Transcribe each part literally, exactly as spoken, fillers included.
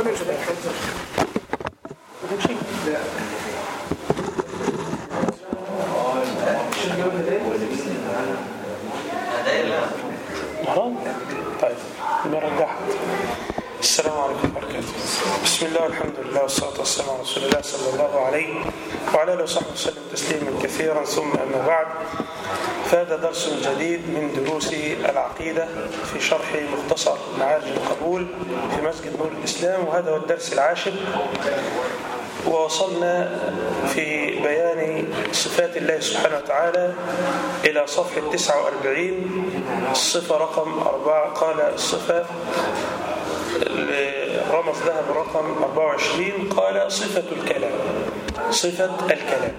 طيب نرجعها. السلام عليكم ورحمة الله وبركاته. بسم الله والحمد لله والصلاة والسلام على رسول الله صلى الله عليه وعلى آله وصحبه وسلم تسليما كثيرا، ثم أما بعد، فهذا درس جديد من دروس العقيدة في شرح مختصر معارج القبول في مسجد نور الإسلام، وهذا هو الدرس العاشر. ووصلنا في بيان صفات الله سبحانه وتعالى إلى صفحة تسعة وأربعين، الصفة رقم أربعة. قال الصفة رمز لها برقم أربعة وعشرين، قال صفة الكلام. صفة الكلام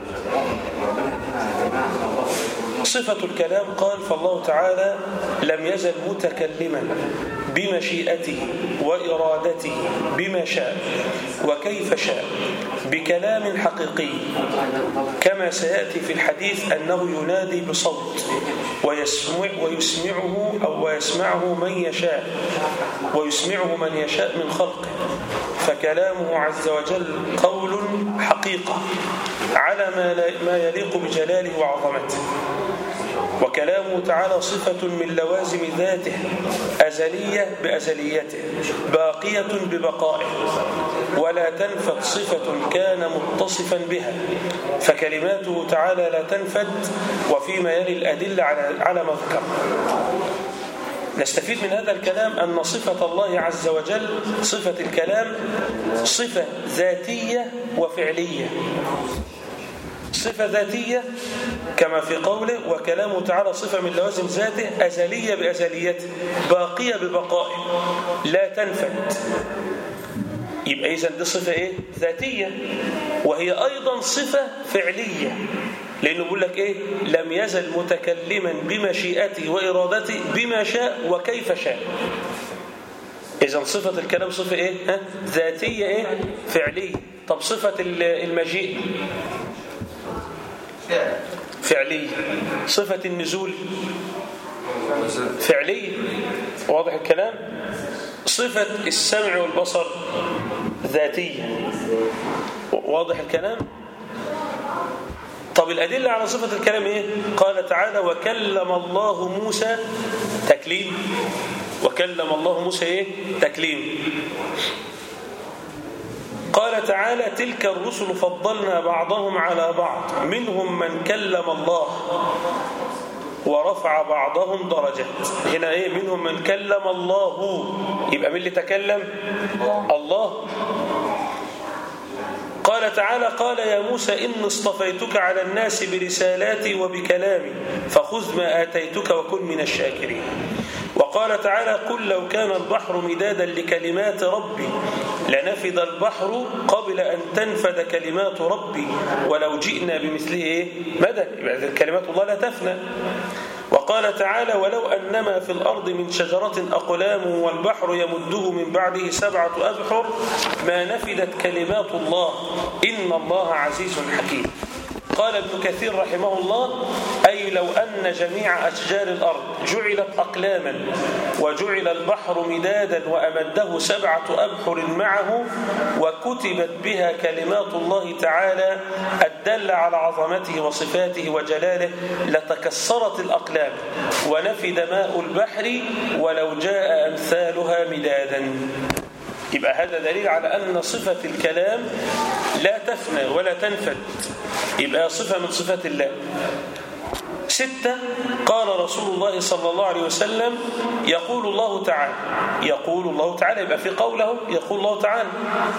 صفة الكلام قال: فالله تعالى لم يزل متكلما بمشيئته وإرادته بما شاء وكيف شاء بكلام حقيقي، كما سيأتي في الحديث أنه ينادي بصوت ويسمع ويسمعه أو ويسمعه من يشاء ويسمعه من يشاء من خلقه، فكلامه عز وجل قول حقيقة على ما يليق بجلاله وعظمته. وكلامه تعالى صفة من لوازم ذاته، أزلية بأزليته، باقية ببقائه، ولا تنفد صفة كان متصفا بها، فكلماته تعالى لا تنفد. وفيما يلي الأدلة على ما ذكر. نستفيد من هذا الكلام أن صفة الله عز وجل، صفة الكلام، صفة ذاتية وفعلية. صفة ذاتية كما في قوله: وكلامه تعالى صفة من لوازم ذاته، أزلية بأزليته، باقية ببقائه، لا تنفد. يبقى إذن دي صفة إيه؟ ذاتية، وهي أيضا صفة فعلية، لأنه بيقول لك إيه؟ لم يزل متكلما بمشيئته وإرادته بما شاء وكيف شاء. إذن صفة الكلام صفة إيه؟ ها؟ ذاتية إيه؟ فعلية. طب صفة المجيء فعلية. صفة النزول فعلية، واضح الكلام؟ صفة السمع والبصر ذاتية، واضح الكلام؟ طب الأدلة على صفة الكلام إيه؟ قال تعالى: وكلم الله موسى تكليم. وكلم الله موسى إيه؟ تكليم. قال تعالى: تلك الرسل فضلنا بعضهم على بعض منهم من كلم الله ورفع بعضهم درجات. هنا ايه؟ منهم من كلم الله، يبقى مين اللي تكلم؟ الله. قال تعالى: قال يا موسى إني اصطفيتك على الناس برسالاتي وبكلامي فخذ ما آتيتك وكن من الشاكرين. وقال تعالى: قل لو كان البحر مدادا لكلمات ربي لنفد البحر قبل أن تنفد كلمات ربي ولو جئنا بمثله إيه؟ مدى. يعني كلمات الله لا تفنى. وقال تعالى: ولو أنما في الأرض من شجرة أقلام والبحر يمده من بعده سبعة أبحر ما نفدت كلمات الله إن الله عزيز حكيم. قال ابن كثير رحمه الله: أي لو أن جميع أشجار الأرض جعلت أقلاما وجعل البحر مدادا وأمده سبعة أبحر معه وكتبت بها كلمات الله تعالى الدالة على عظمته وصفاته وجلاله لتكسرت الأقلام ونفد ماء البحر ولو جاء أمثالها مدادا. يبقى هذا دليل على أن صفة الكلام لا تفنى ولا تنفد، يبقى صفة من صفات الله. ستة، قال رسول الله صلى الله عليه وسلم: يقول الله تعالى. يقول الله تعالى، يبقى في قوله يقول الله تعالى: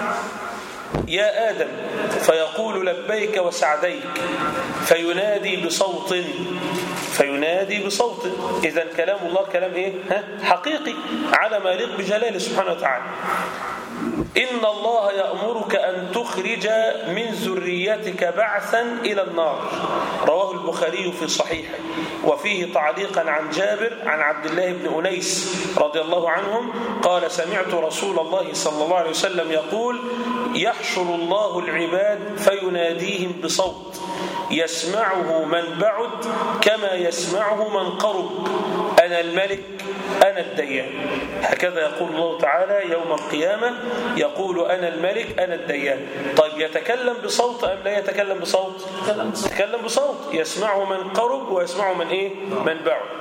يا آدم، فيقول لبيك وسعديك، فينادي بصوت فينادي بصوت. إذن كلام الله كلام إيه؟ ها؟ حقيقي على ما يليق بجلاله سبحانه وتعالى. إن الله يأمرك أن تخرج من ذريتك بعثا إلى النار. رواه البخاري في صحيحه، وفيه تعليقا عن جابر عن عبد الله بن أنيس رضي الله عنهم قال: سمعت رسول الله صلى الله عليه وسلم يقول: يحشر الله العباد فيناديهم بصوت يسمعه من بعد كما يسمعه من قرب، أنا الملك أنا الديان. هكذا يقول الله تعالى يوم القيامة، يقول أنا الملك أنا الديان. طيب يتكلم بصوت أم لا يتكلم بصوت؟ يتكلم بصوت، يسمعه من قرب ويسمعه من إيه؟ من بعد.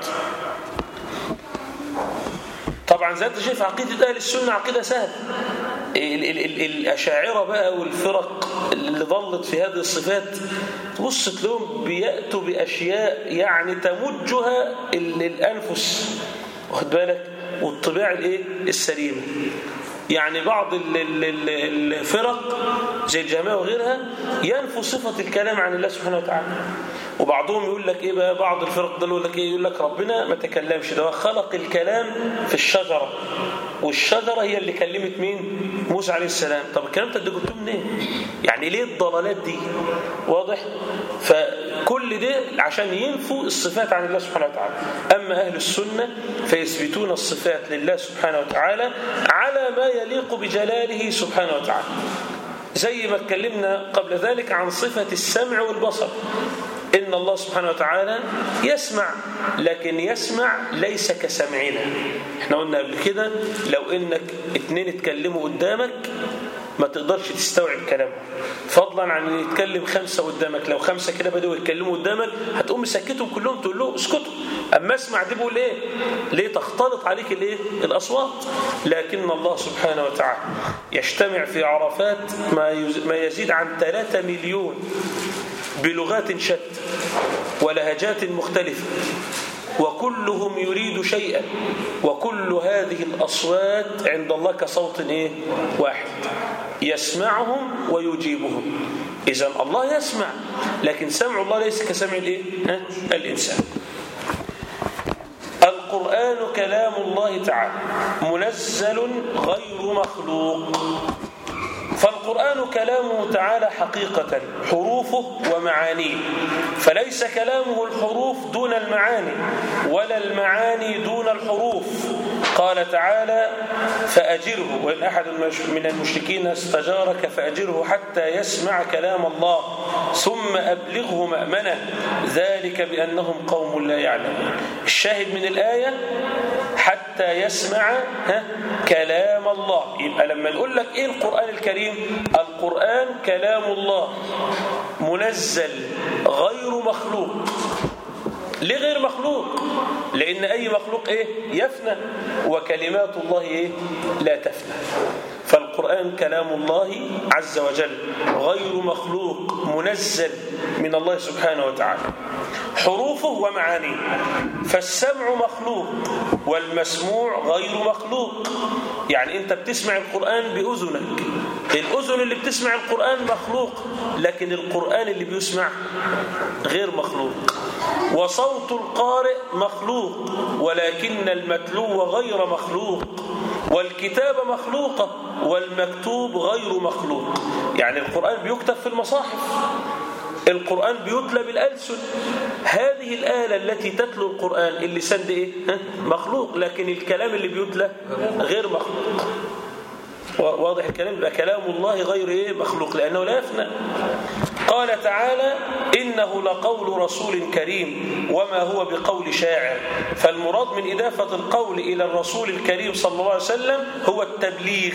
طبعا زي انت شايف عقيدة أهل السنة عقيدة سهلة. الأشاعرة بقى والفرق اللي ظلت في هذه الصفات تبص تلاقيهم بيأتوا بأشياء يعني تمجها الأنفس، واخد بالك، والطباع الايه السليمة. يعني بعض الفرق زي الجهمية وغيرها ينفوا صفة الكلام عن الله سبحانه وتعالى، وبعضهم يقول لك ايه بقى، بعض الفرق ده يقول لك ايه، يقول لك ربنا ما تكلمش، ده خلق الكلام في الشجرة، والشجرة هي اللي كلمت مين؟ موسى عليه السلام. طب الكلام ده جبتوه منين؟ يعني ليه الضلالات دي؟ واضح؟ فكل ده عشان ينفوا الصفات عن الله سبحانه وتعالى. أما أهل السنة فيثبتون الصفات لله سبحانه وتعالى على ما يليق بجلاله سبحانه وتعالى، زي ما اتكلمنا قبل ذلك عن صفة السمع والبصر. إن الله سبحانه وتعالى يسمع، لكن يسمع ليس كسمعنا. احنا قلنا قبل كده لو إنك اتنين اتكلموا قدامك ما تقدرش تستوعب كلامه، فضلا عن ان يتكلم خمسة قدامك. لو خمسة كده بدأوا يتكلموا قدامك هتقوم مسكتهم كلهم تقول له اسكتوا، اما اسمع دي بقول ايه، ليه تختلط عليك الايه الاصوات. لكن الله سبحانه وتعالى يجتمع في عرفات ما يزيد عن ثلاثة مليون بلغات شتى ولهجات مختلفة، وكلهم يريد شيئا، وكل هذه الأصوات عند الله كصوت إيه؟ واحد يسمعهم ويجيبهم. إذن الله يسمع، لكن سمع الله ليس كسمع الإيه؟ الإنسان. القرآن كلام الله تعالى منزل غير مخلوق. فالقرآن كلامه تعالى حقيقة حروفه ومعانيه، فليس كلامه الحروف دون المعاني ولا المعاني دون الحروف. قال تعالى فأجره، وإن أحد من المشركين استجارك فأجره حتى يسمع كلام الله ثم أبلغه مأمنه ذلك بأنهم قوم لا يعلمون. الشاهد من الآية حتى يسمع كلام الله. يبقى لما نقول لك إيه القرآن الكريم؟ القرآن كلام الله منزل غير مخلوق. ليه غير مخلوق؟ لأن أي مخلوق إيه؟ يفنى، وكلمات الله إيه؟ لا تفنى. فالقرآن كلام الله عز وجل غير مخلوق منزل من الله سبحانه وتعالى، حروفه ومعانيه. فالسمع مخلوق والمسموع غير مخلوق. يعني أنت بتسمع القرآن بأذنك، الأذن اللي بتسمع القرآن مخلوق، لكن القرآن اللي بيسمع غير مخلوق. وصوت القارئ مخلوق ولكن المتلو غير مخلوق، والكتابة مخلوقة والمكتوب غير مخلوق. يعني القرآن بيكتب في المصاحف، القرآن بيتلى بالألسن. هذه الآلة التي تتلو القرآن اللسان ده إيه؟ مخلوق، لكن الكلام اللي بيتلى غير مخلوق. واضح الكلام؟ يبقى كلام الله غير إيه؟ مخلوق، لأنه لا يفنى. قال تعالى إنه لقول رسول كريم وما هو بقول شاعر. فالمراد من إضافة القول إلى الرسول الكريم صلى الله عليه وسلم هو التبليغ،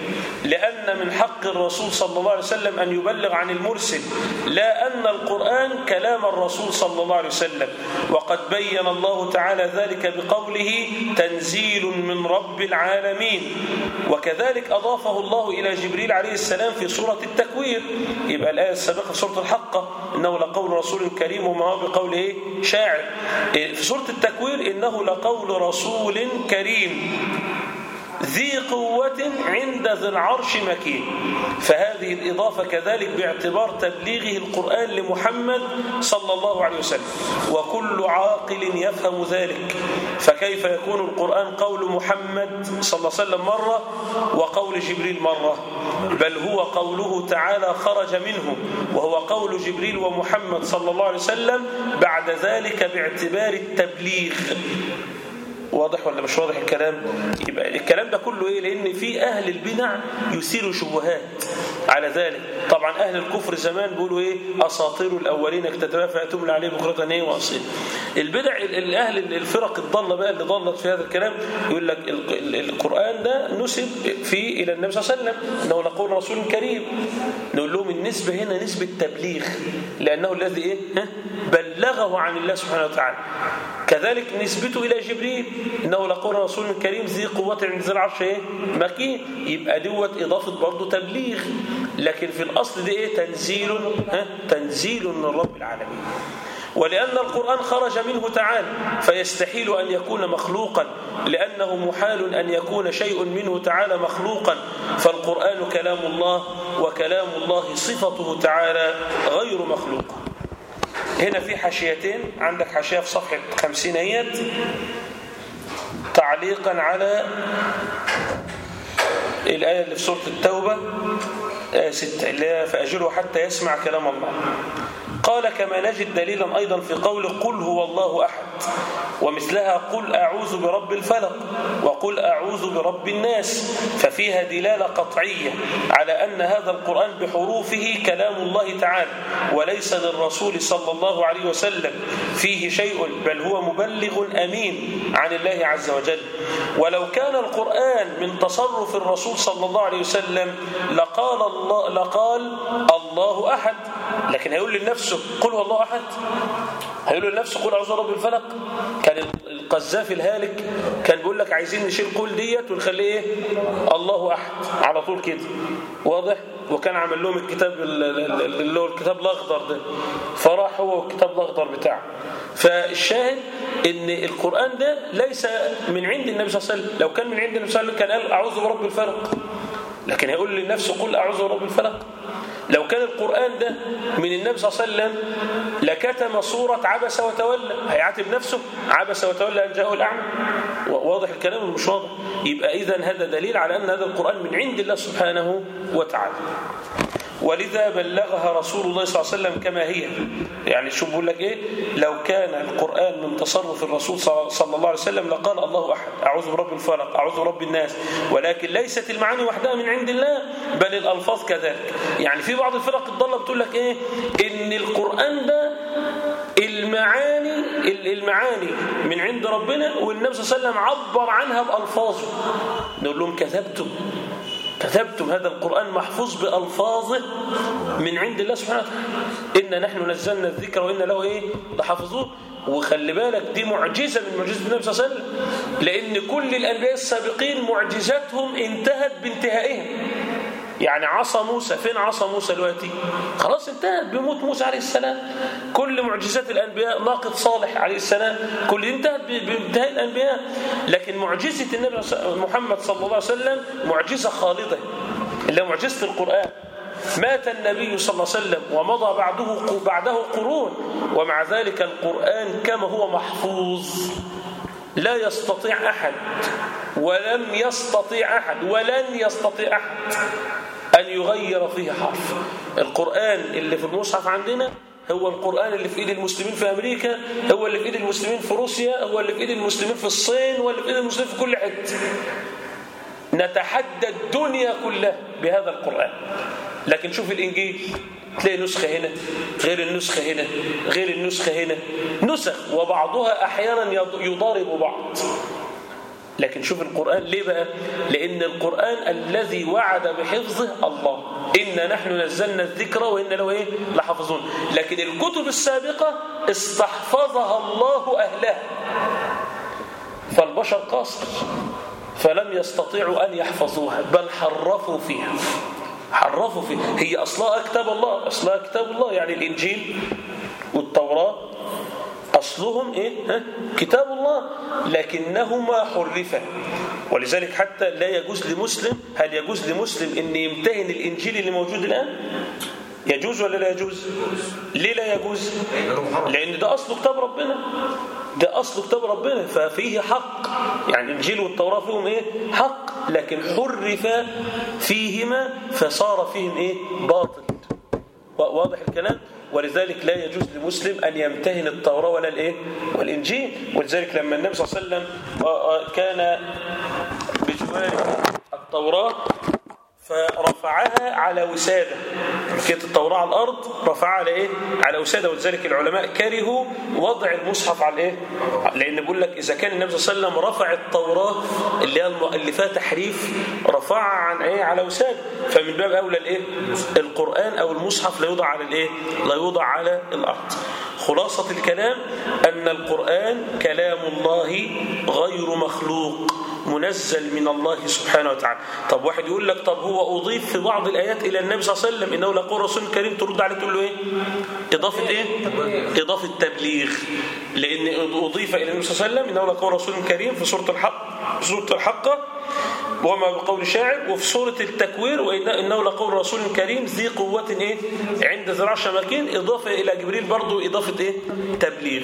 لأن من حق الرسول صلى الله عليه وسلم أن يبلغ عن المرسل، لا أن القرآن كلام الرسول صلى الله عليه وسلم. وقد بين الله تعالى ذلك بقوله تنزيل من رب العالمين. وكذلك أضافه الله إلى جبريل عليه السلام في سورة التكوير. يبقى الآية السابقة سورة الحقة إنه لقول رسول كريم وما هو بقول إيه؟ شاعر. في سورة التكوير إنه لقول رسول كريم ذي قوة عند ذي العرش مكين. فهذه الإضافة كذلك باعتبار تبليغه القرآن لمحمد صلى الله عليه وسلم، وكل عاقل يفهم ذلك. فكيف يكون القرآن قول محمد صلى الله عليه وسلم مرة وقول جبريل مرة؟ بل هو قوله تعالى خرج منه، وهو قول جبريل ومحمد صلى الله عليه وسلم بعد ذلك باعتبار التبليغ. واضح ولا مش واضح الكلام؟ يبقى الكلام ده كله ايه؟ لان في اهل البدع يثيروا شبهات على ذلك. طبعا اهل الكفر زمان بيقولوا ايه؟ اساطير الاولين اكتتبها فاتملى عليه بكره ايه واصيل. البدع الاهل الفرق الضاله بقى اللي ضلت في هذا الكلام يقول لك القران ده نسب فيه الى النبي صلى الله عليه وسلم انه لقول رسول كريم. نقول لهم النسبه هنا نسبه تبليغ، لانه الذي ايه؟ بلغه عن الله سبحانه وتعالى. كذلك نسبته الى جبريل انه لقول رسول كريم ذي قوه عند ذي العرش ايه؟ مكين. يبقى دوت اضافه برضه تبليغ، لكن في الاصل دي ايه؟ تنزيل ها تنزيل من رب العالمين. ولأن القرآن خرج منه تعالى فيستحيل أن يكون مخلوقا، لأنه محال أن يكون شيء منه تعالى مخلوقا، فالقرآن كلام الله، وكلام الله صفته تعالى غير مخلوقة. هنا في حاشيتين، عندك حاشية في صفحة خمسين ايات تعليقا على الآية اللي في سورة التوبة آية ستة اللي هي فأجره حتى يسمع كلام الله. قال كما نجد دليلا أيضا في قول قل هو الله أحد، ومثلها قل أعوذ برب الفلق وقل أعوذ برب الناس، ففيها دلالة قطعية على أن هذا القرآن بحروفه كلام الله تعالى وليس للرسول صلى الله عليه وسلم فيه شيء، بل هو مبلغ أمين عن الله عز وجل. ولو كان القرآن من تصرف الرسول صلى الله عليه وسلم لقال الله, لقال الله أحد، لكن هيقول لنفسه قل هو الله أحد؟ هيقول لنفسه قل أعوذ برب الفلق؟ كان القذافي الهالك كان بيقول لك عايزين نشيل قل ديت ونخليه ايه؟ الله أحد على طول كده، واضح؟ وكان عمل لهم الكتاب اللي هو الكتاب الأخضر ده، فراح هو الكتاب الأخضر بتاعه. فالشاهد ان القرآن ده ليس من عند النبي صلى الله عليه وسلم. لو كان من عند النبي صلى الله عليه وسلم كان قال أعوذ برب الفلق، لكن هيقول لنفسه قل أعوذ برب الفلق. لو كان القرآن ده من النبي صلى الله عليه وسلم لكتم سورة عبس وتولى، هيعاتب نفسه عبس وتولى أن جاءه الأعمى. واضح الكلام مش واضح؟ يبقى إذن هذا دليل على أن هذا القرآن من عند الله سبحانه وتعالى. ولذا بلغها رسول الله صلى الله عليه وسلم كما هي. يعني شو بقول لك ايه؟ لو كان القرآن من تصرف الرسول صلى الله عليه وسلم لقال الله أحد، أعوذ برب الفلق، أعوذ برب الناس، ولكن ليست المعاني وحدها من عند الله بل الألفاظ كذلك. يعني في بعض الفرق الضالة بتقول لك ايه؟ إن القرآن ده المعاني المعاني من عند ربنا والنبي صلى الله عليه وسلم عبر عنها بألفاظه. نقول لهم كذبتم كتبتم، هذا القرآن محفوظ بألفاظه من عند الله سبحانه وتعالى. إنا نحن نزلنا الذكر وإنا له إيه؟ لحافظون. وخلي بالك دي معجزة من معجزة النبي صلى الله عليه وسلم، لأن كل الأنبياء السابقين معجزاتهم انتهت بانتهائهم. يعني عصا موسى، فين عصا موسى دلوقتي؟ خلاص انتهت بموت موسى عليه السلام. كل معجزات الأنبياء، ناقة صالح عليه السلام، كل دي انتهت بانتهاء الأنبياء. لكن معجزة النبي محمد صلى الله عليه وسلم معجزة خالدة، اللي هي معجزة القرآن. مات النبي صلى الله عليه وسلم ومضى بعده بعده قرون، ومع ذلك القرآن كما هو محفوظ لا يستطيع أحد ولم يستطيع أحد ولن يستطيع أحد أن يغير فيه حرف. القرآن اللي في المصحف عندنا هو القرآن اللي في إيد المسلمين في أمريكا، هو اللي في إيد المسلمين في روسيا، هو اللي في إيد المسلمين في الصين، هو اللي في إيد المسلمين في كل حتة. نتحدى الدنيا كلها بهذا القرآن. لكن شوف الإنجيل، تلاقي نسخة هنا غير النسخة هنا غير النسخة هنا، نسخ وبعضها أحيانا يضارب بعض. لكن شوف القرآن ليه بقى؟ لأن القرآن الذي وعد بحفظه الله، إنا نحن نزلنا الذكر وإنا له إيه؟ لحافظون. لكن الكتب السابقة استحفظها الله أهلها، فالبشر قاصر فلم يستطيعوا أن يحفظوها، بل حرفوا فيها حرفوا فيها. هي أصلها كتاب الله، أصلها كتاب الله، يعني الإنجيل والتوراة أصلهم إيه؟ ها؟ كتاب الله، لكنهما حرفا. ولذلك حتى لا يجوز لمسلم، هل يجوز لمسلم أن يمتهن الإنجيل اللي موجود الآن؟ يجوز ولا لا يجوز؟ ليه لا يجوز؟ لأن ده أصل كتاب ربنا، ده أصل كتاب ربنا، ففيه حق. يعني الإنجيل والتوراة فيهم إيه؟ حق، لكن حرف فيهما فصار فيهم إيه؟ باطل. واضح الكلام؟ ولذلك لا يجوز لمسلم أن يمتهن التوراة ولا الإيه والإنجيل. ولذلك لما النبي صلى الله عليه وسلم كان بجوار التوراة فرفعها على وسادة، كانت التوراة على الأرض رفعها على إيه؟ على وسادة. ولذلك العلماء كرهوا وضع المصحف على إيه؟ لأن بيقول لك إذا كان النبي صلى الله عليه وسلم رفع التوراة اللي اللي فيها تحريف رفعها عن إيه؟ على وسادة، فمن باب أولى الإيه؟ القرآن أو المصحف لا يوضع على الإيه؟ لا يوضع على الأرض. خلاصة الكلام أن القرآن كلام الله غير مخلوق منزل من الله سبحانه وتعالى. طب واحد يقول لك طب هو أضيف في بعض الآيات إلى النبي صلى الله عليه وسلم إنه لقول رسول كريم، ترد عليه تقول له إيه؟ إضافة إيه؟ إضافة تبليغ، لأن أضيف إلى النبي صلى الله عليه وسلم إنه لقول رسول كريم في سورة الحق سورة الحقة وما بقول شاعر، وفي سورة التكوير وإنه لقول رسول كريم ذي قوة إيه؟ عند ذي العرش مكين، إضافة إلى جبريل برضو إضافة إيه؟ تبليغ.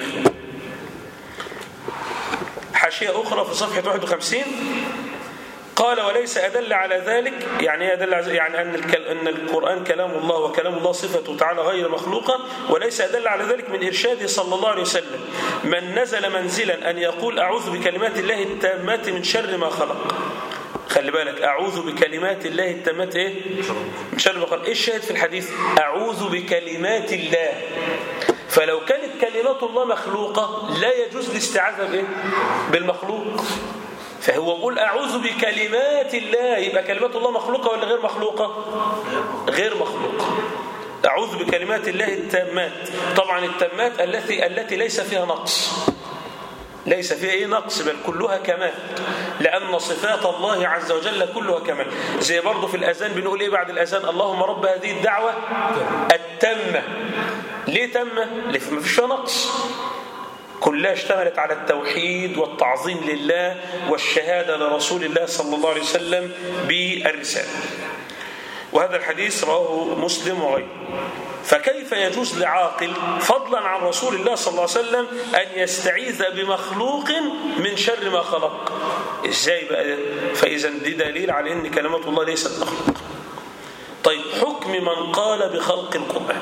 حاشية أخرى في صفحة واحد وخمسين قال وليس أدل على ذلك، يعني أدل يعني أن أن القرآن كلام الله وكلام الله صفته تعالى غير مخلوقة، وليس أدل على ذلك من إرشاده صلى الله عليه وسلم من نزل منزلا أن يقول أعوذ بكلمات الله التامات من شر ما خلق. خلي بالك، أعوذ بكلمات الله التامات إيه؟ من شر ما خلق. إيه الشاهد في الحديث؟ أعوذ بكلمات الله. فلو كانت كلمات الله مخلوقة لا يجوز الاستعاذة بإيه؟ بالمخلوق. فهو يقول أعوذ بكلمات الله، يبقى كلمات الله مخلوقة ولا غير مخلوقة؟ غير مخلوقة. أعوذ بكلمات الله التامات، طبعا التامات التي التي ليس فيها نقص، ليس فيها ايه نقص، بل كلها كمال، لأن صفات الله عز وجل كلها كمال. زي برضه في الأذان بنقول ايه بعد الأذان؟ اللهم رب هذه الدعوة التامة. ليه تامة؟ ليه ما فيش فيها نقص، كلها اشتملت على التوحيد والتعظيم لله والشهادة لرسول الله صلى الله عليه وسلم بالرسالة. وهذا الحديث رواه مسلم وغيره. فكيف يجوز لعاقل فضلا عن رسول الله صلى الله عليه وسلم أن يستعيذ بمخلوق من شر ما خلق؟ إزاي بقى؟ فإذا دي دليل على أن كلمات الله ليست مخلوق. طيب حكم من قال بخلق القرآن.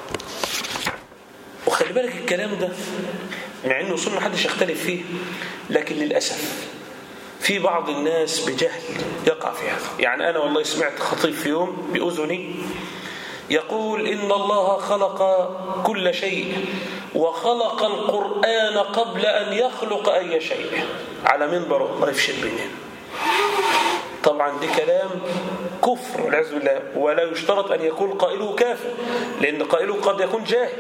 وخلي بالك الكلام ده مع أنه أصول محدش يختلف فيه، لكن للأسف في بعض الناس بجهل يقع في هذا. يعني أنا والله سمعت خطيب في يوم بأذني يقول إن الله خلق كل شيء وخلق القرآن قبل أن يخلق أي شيء، على منبر الله يفشل بينهم. طبعا دي كلام كفر والعياذ بالله، ولا يشترط أن يكون قائله كافر، لأن قائله قد يكون جاهل.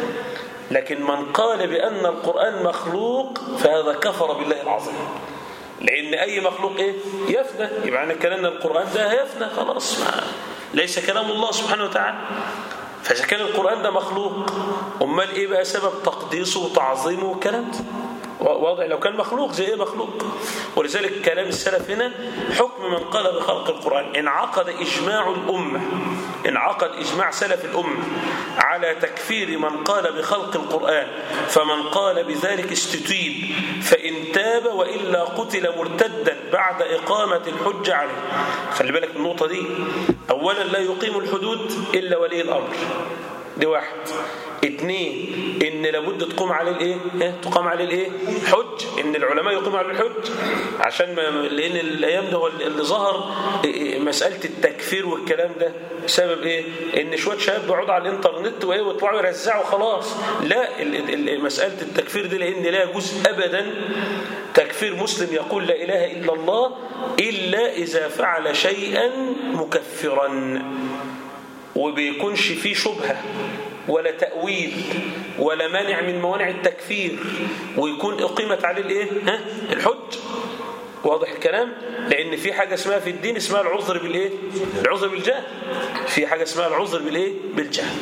لكن من قال بأن القرآن مخلوق فهذا كفر بالله العظيم، لأن أي مخلوق إيه؟ يفنى. يبقى أنا كلامنا القرآن ده يفنى خلاص، ما ليس كلام الله سبحانه وتعالى. فإذا كان القرآن ده مخلوق، أمال إيه بقى سبب تقديسه وتعظيمه والكلام ده؟ واضح لو كان مخلوق زي إيه مخلوق. ولذلك كلام السلف هنا حكم من قال بخلق القرآن. انعقد إجماع الأمة، انعقد إجماع سلف الأمة على تكفير من قال بخلق القرآن، فمن قال بذلك استتيب، فإن تاب وإلا قتل مرتدا بعد إقامة الحجة عليه. خلي بالك من النقطة دي. أولا لا يقيم الحدود إلا ولي الأمر، دي واحد. اثنين، ان لابد تقوم عليه الايه؟ تقام عليه الايه؟ حج، ان العلماء يقوموا على الحج، عشان ما لان الايام ده اللي ظهر مساله التكفير والكلام ده بسبب ايه؟ ان شويه شباب بيقعدوا على الانترنت وايه ويطلعوا يرزعوا خلاص. لا، مساله التكفير دي لان لا يجوز ابدا تكفير مسلم يقول لا اله الا الله الا اذا فعل شيئا مكفرا وبيكونش فيه شبهه ولا تأويل ولا مانع من موانع التكفير، ويكون أقيمت عليه الايه؟ ها؟ الحج. واضح الكلام؟ لأن في حاجة اسمها في الدين اسمها العذر بالايه؟ العذر بالجهل. في حاجة اسمها العذر بالايه؟ بالجهل.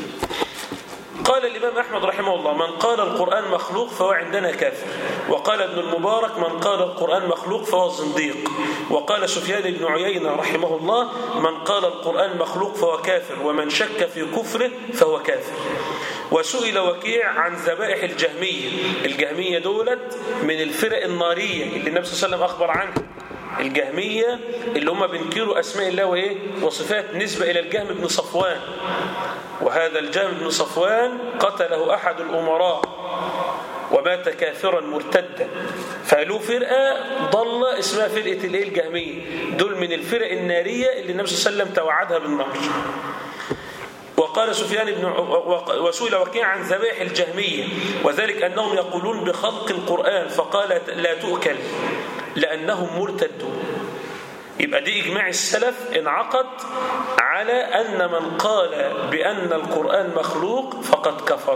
قال الإمام أحمد رحمه الله من قال القرآن مخلوق فهو عندنا كافر. وقال ابن المبارك من قال القرآن مخلوق فهو زنديق. وقال سفيان بن عيينة رحمه الله من قال القرآن مخلوق فهو كافر، ومن شك في كفره فهو كافر. وسئل وكيع عن ذبائح الجهمية. الجهمية دولت من الفرق النارية اللي النبي صلى الله عليه وسلم أخبر عنها، الجهمية اللي هم بينكروا أسماء الله وإيه وصفات نسبة إلى الجهم بن صفوان. وهذا الجهم بن صفوان قتله أحد الأمراء ومات كافرا مرتدا، فله فرقة ضالة اسمها فرقة الإيه الجهمية. دول من الفرق النارية اللي النبي صلى الله عليه وسلم توعدها بالنار. وقال سفيان بن وسئل وكيع عن ذبائح الجهمية وذلك أنهم يقولون بخلق القرآن فقال لا تؤكل لأنهم مرتدون. يبقى دي إجماع السلف انعقد على أن من قال بأن القرآن مخلوق فقد كفر.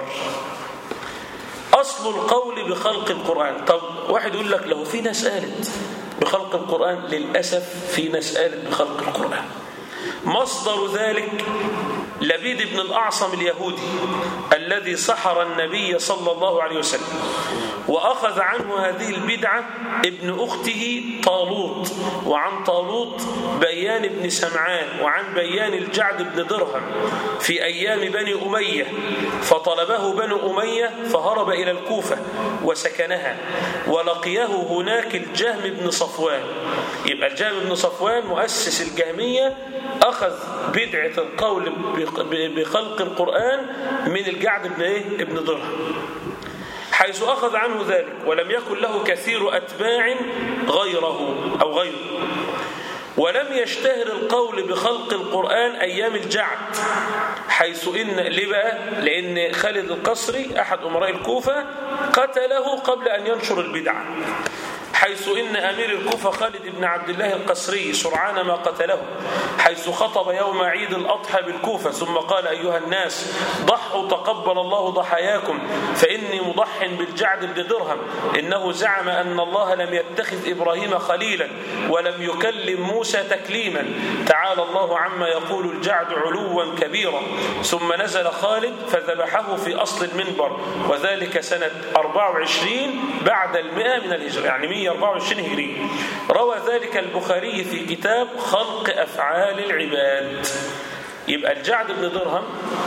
أصل القول بخلق القرآن. طب واحد يقول لك له في ناس قالت بخلق القرآن، للأسف في ناس قالت بخلق القرآن. مصدر ذلك لبيد بن الأعصم اليهودي الذي سحر النبي صلى الله عليه وسلم، وأخذ عنه هذه البدعة ابن أخته طالوت، وعن طالوت بيان بن سمعان، وعن بيان الجعد بن درهم في أيام بني أمية، فطلبه بنو أمية فهرب إلى الكوفة وسكنها، ولقيه هناك الجهم بن صفوان. يبقى الجهم بن صفوان مؤسس الجهمية أخذ بدعة القول بخلق القرآن من الجعد بن إيه؟ ابن درهم، حيث أخذ عنه ذلك ولم يكن له كثير أتباع غيره أو غيره. ولم يشتهر القول بخلق القرآن أيام الجعد، حيث إن ليه بقى؟ لأن خالد القصري أحد أمراء الكوفة قتله قبل أن ينشر البدعة، حيث إن أمير الكوفة خالد بن عبد الله القصري سرعان ما قتله، حيث خطب يوم عيد الأضحى بالكوفة ثم قال أيها الناس ضحوا تقبل الله ضحاياكم فإني مضح بالجعد بن درهم، إنه زعم أن الله لم يتخذ إبراهيم خليلا ولم يكلم موسى تكليما، تعالى الله عما يقول الجعد علوا كبيرا. ثم نزل خالد فذبحه في أصل المنبر، وذلك سنة أربعة وعشرين بعد المئة من الهجرة، يعني مئة وأربعة وعشرين هجري. روى ذلك البخاري في كتاب خلق أفعال العباد. يبقى الجعد بن درهم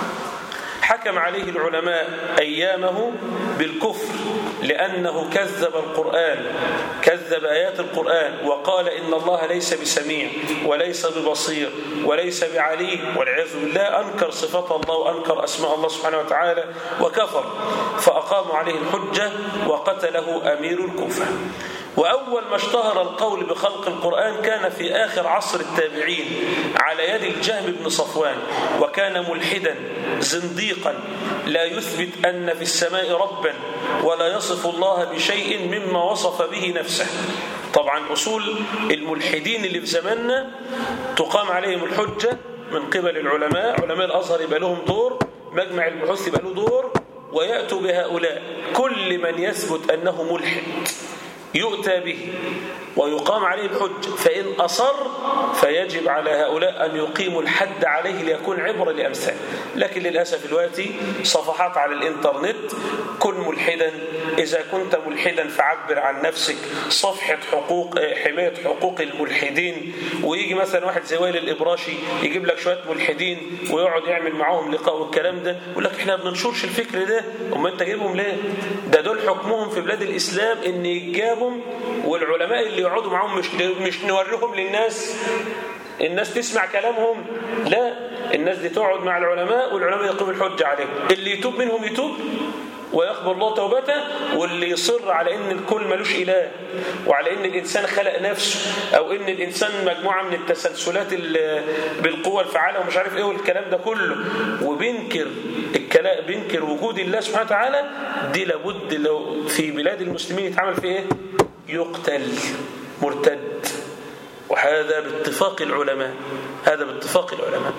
حكم عليه العلماء أيامه بالكفر لأنه كذب القرآن، كذب آيات القرآن، وقال إن الله ليس بسميع وليس ببصير وليس بعليم، والعياذ بالله أنكر صفات الله وأنكر أسماء الله سبحانه وتعالى وكفر، فأقاموا عليه الحجة وقتله أمير الكوفة. وأول ما اشتهر القول بخلق القرآن كان في آخر عصر التابعين على يد الجهم بن صفوان، وكان ملحدا زنديقا لا يثبت أن في السماء ربا ولا يصف الله بشيء مما وصف به نفسه. طبعا أصول الملحدين اللي في زماننا تقام عليهم الحجة من قبل العلماء، علماء الأزهر يبقى لهم دور، مجمع البحوث يبقى له دور، ويأتوا بهؤلاء كل من يثبت أنه ملحد يؤتى به ويقام عليه الحج، فإن أصر فيجب على هؤلاء أن يقيموا الحد عليه ليكون عبرة لأمثال. لكن للأسف دلوقتي صفحات على الإنترنت كن ملحدا، إذا كنت ملحدا فعبر عن نفسك، صفحة حقوق حماية حقوق الملحدين، ويجي مثلا واحد زي وائل الإبراشي يجيب لك شوية ملحدين ويقعد يعمل معاهم لقاء والكلام ده، يقول لك احنا ما بننشرش الفكر ده. وما انت جايبهم ليه؟ ده دول حكمهم في بلاد الإسلام إن يجابهم، والعلماء اللي يقعدوا معاهم مش مش نوريهم للناس الناس تسمع كلامهم، لا، الناس دي تقعد مع العلماء والعلماء يقيموا الحجة عليهم، اللي يتوب منهم يتوب ويقبل الله توبته، واللي يصر على ان الكل ملوش اله وعلى ان الانسان خلق نفسه او ان الانسان مجموعه من التسلسلات بالقوه الفعاله ومش عارف ايه والكلام ده كله، وبينكر الكلام، بينكر وجود الله سبحانه وتعالى، دي لابد لو في بلاد المسلمين يتعمل فيه ايه؟ يقتل مرتد. وهذا باتفاق العلماء، هذا باتفاق العلماء.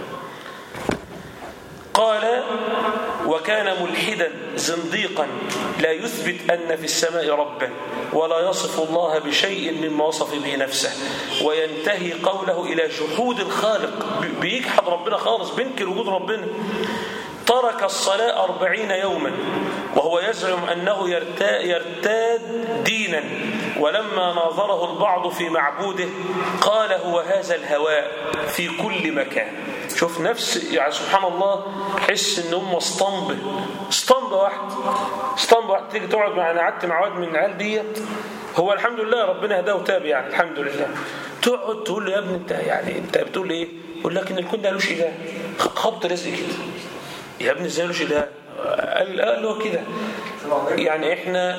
قال وكان ملحدا زنديقا لا يثبت أن في السماء ربا ولا يصف الله بشيء مما وصف به نفسه، وينتهي قوله إلى جحود الخالق، بيجحد ربنا خالص، بينكر وجود ربنا. ترك الصلاة أربعين يوما وهو يزعم أنه يرتاد دينا، ولما ناظره البعض في معبوده قال هو هذا الهواء في كل مكان. شوف نفس، يعني سبحان الله، حس ان هم اسطمبة اسطمبة واحد اسطمبة واحد تيجي تقعد مع، انا قعدت مع واد من العيال ديت هو الحمد لله ربنا هداه وتاب يعني الحمد لله. تقعد تقول له يا ابني انت يعني انت بتقول ايه؟ يقول لك ان الكون ده ملوش اله، خبط رزق كده. يا ابني ازاي ملوش اله؟ قال قال له كده يعني احنا